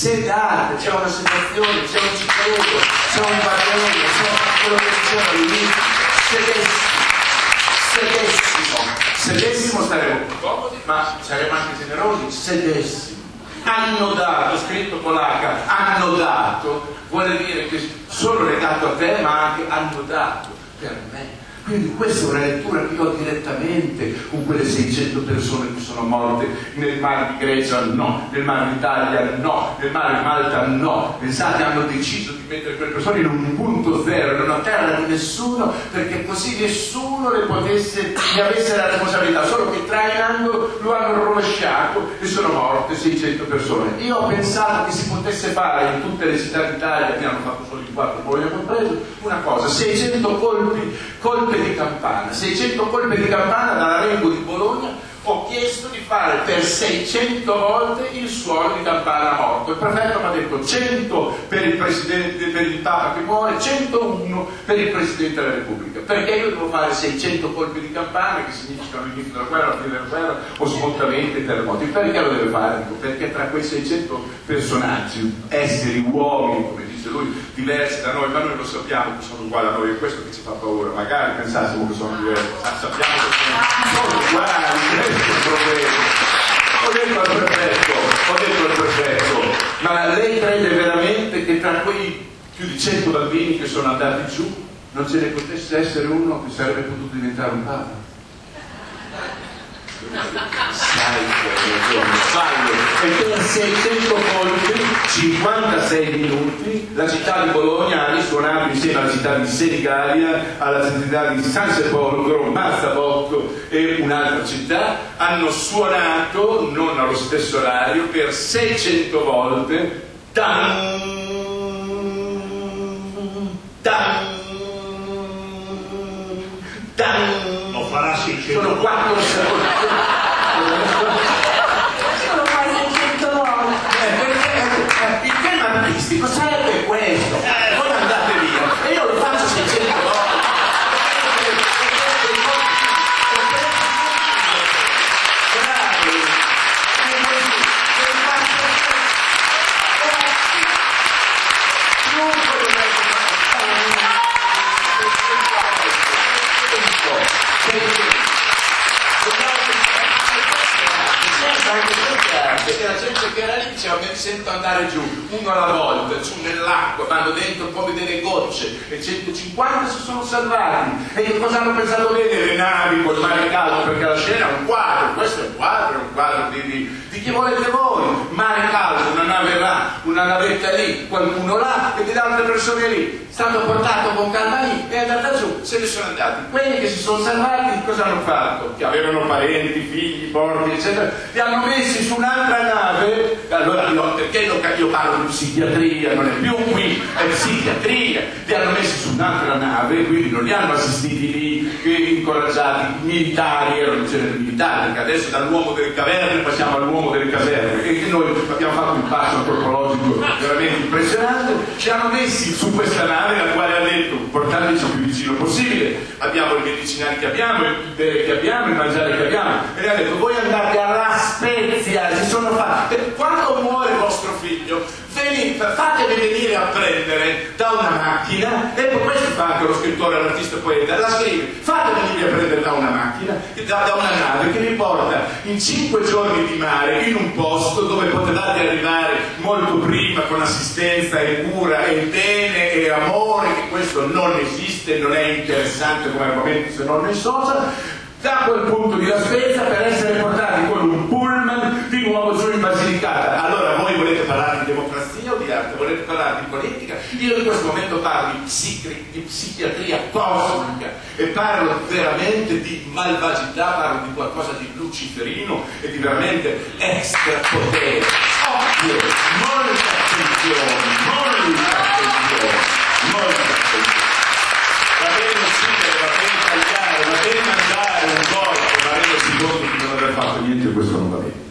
Speaker 5: C'è una sedazione, c'è un psicologo, c'è un barone, c'è quello che diceva all'inizio, sedessimo staremo più comodi, ma saremo anche generosi. Sedessimo, annodato, scritto con l'H, annodato vuole dire che sono legato a te, ma anche annodato per me. Quindi questa è una lettura che io ho direttamente con quelle 600 persone che sono morte nel mare di Grecia, no, nel mare d'Italia, no, nel mare di Malta, no. Pensate, hanno deciso di mettere quelle persone in un punto zero, in una terra di nessuno, perché così nessuno ne avesse la responsabilità, solo che trainando lo hanno rovesciato e sono morte 600 persone. Io ho pensato che si potesse fare in tutte le città d'Italia, che hanno fatto solo in 4, poi ho compreso una cosa: 600 colpi di campana, 600 colpi di campana dalla Rengo di Bologna. Ho chiesto di fare per 600 volte il suono di campana morto. Il prefetto mi ha detto 100 per il presidente, per il Papa che muore, 101 per il Presidente della Repubblica. Perché io devo fare 600 colpi di campana, che significano l'inizio della guerra, la fine della guerra, o smottamenti e terremoti? Perché lo deve fare? Dico, perché tra quei 600 personaggi, esseri, uomini, come dice lui, diversi da noi, ma noi lo sappiamo che sono uguali a noi, è questo che ci fa paura. Magari pensassimo che sono diversi, ma sappiamo che sono uguali. Ho detto al prefetto, ma lei crede veramente che tra quei più di 100 bambini che sono andati giù non ce ne potesse essere uno che sarebbe potuto diventare un papa? Sai che è un fallo. E per 600 colpi, 56 minuti, la città di Bologna ha risuonato insieme alla città di Senigallia, alla città di San Sepolcro, Marzabotto e un'altra città, hanno suonato, non allo stesso orario, per 600 volte tan, tan, tan.
Speaker 4: farà 600
Speaker 5: sono 4 secondi.
Speaker 2: Lo fai 600 volte.
Speaker 5: Il tema artistico sarebbe questo. Voi andate via e io lo faccio 600 volte. Perché la gente che era lì diceva mi sento andare giù, uno alla volta, giù nell'acqua, vanno dentro un po' a vedere gocce e 150 si sono salvati. E che cosa hanno pensato bene le navi col mare caldo? Perché la scena è un quadro, questo è un quadro di chi volete voi. Mare caldo, una nave là, una navetta lì, qualcuno là e delle altre persone lì. Stato portato con calma lì e è andata giù, se ne sono andati. Quelli che si sono salvati cosa hanno fatto? Che avevano parenti, figli, porti, eccetera, li hanno messi su un'altra nave. Allora perché io parlo di psichiatria, non è più qui, è psichiatria. Li hanno messi su un'altra nave, quindi non li hanno assistiti lì, incoraggiati, militari, erano in genere militari, perché adesso dall'uomo delle caverne passiamo all'uomo delle caserme, e noi abbiamo fatto un passo antropologico veramente impressionante. Ci hanno messi su questa nave, la quale ha detto portateci il più vicino possibile, abbiamo i medicinali che abbiamo, il bere che abbiamo, il mangiare che abbiamo, e ha detto voi andate alla Spezia, si sono fatti, quando muore vostro figlio fatevi venire a prendere da una macchina, e poi questo fa anche lo scrittore, l'artista poeta, la scrive, fatevi venire a prendere da una macchina, da una nave che vi porta in 5 giorni di mare in un posto dove potevate arrivare molto prima con assistenza e cura e bene e amore, che questo non esiste, non è interessante come argomento se non nei social. Da quel punto di La Spezia per essere portati con un pullman di nuovo giù in Basilicata. Allora voi volete parlare di democrazia o di arte? Volete parlare di politica? Io in questo momento parlo di psichiatria cosmica e parlo veramente di malvagità, parlo di qualcosa di luciferino e di veramente extrapotere. Occhio, molta attenzione. Va bene uccidere, va bene tagliare, va bene mangiare un corpo, va bene si di non aver fatto niente, questo non va bene.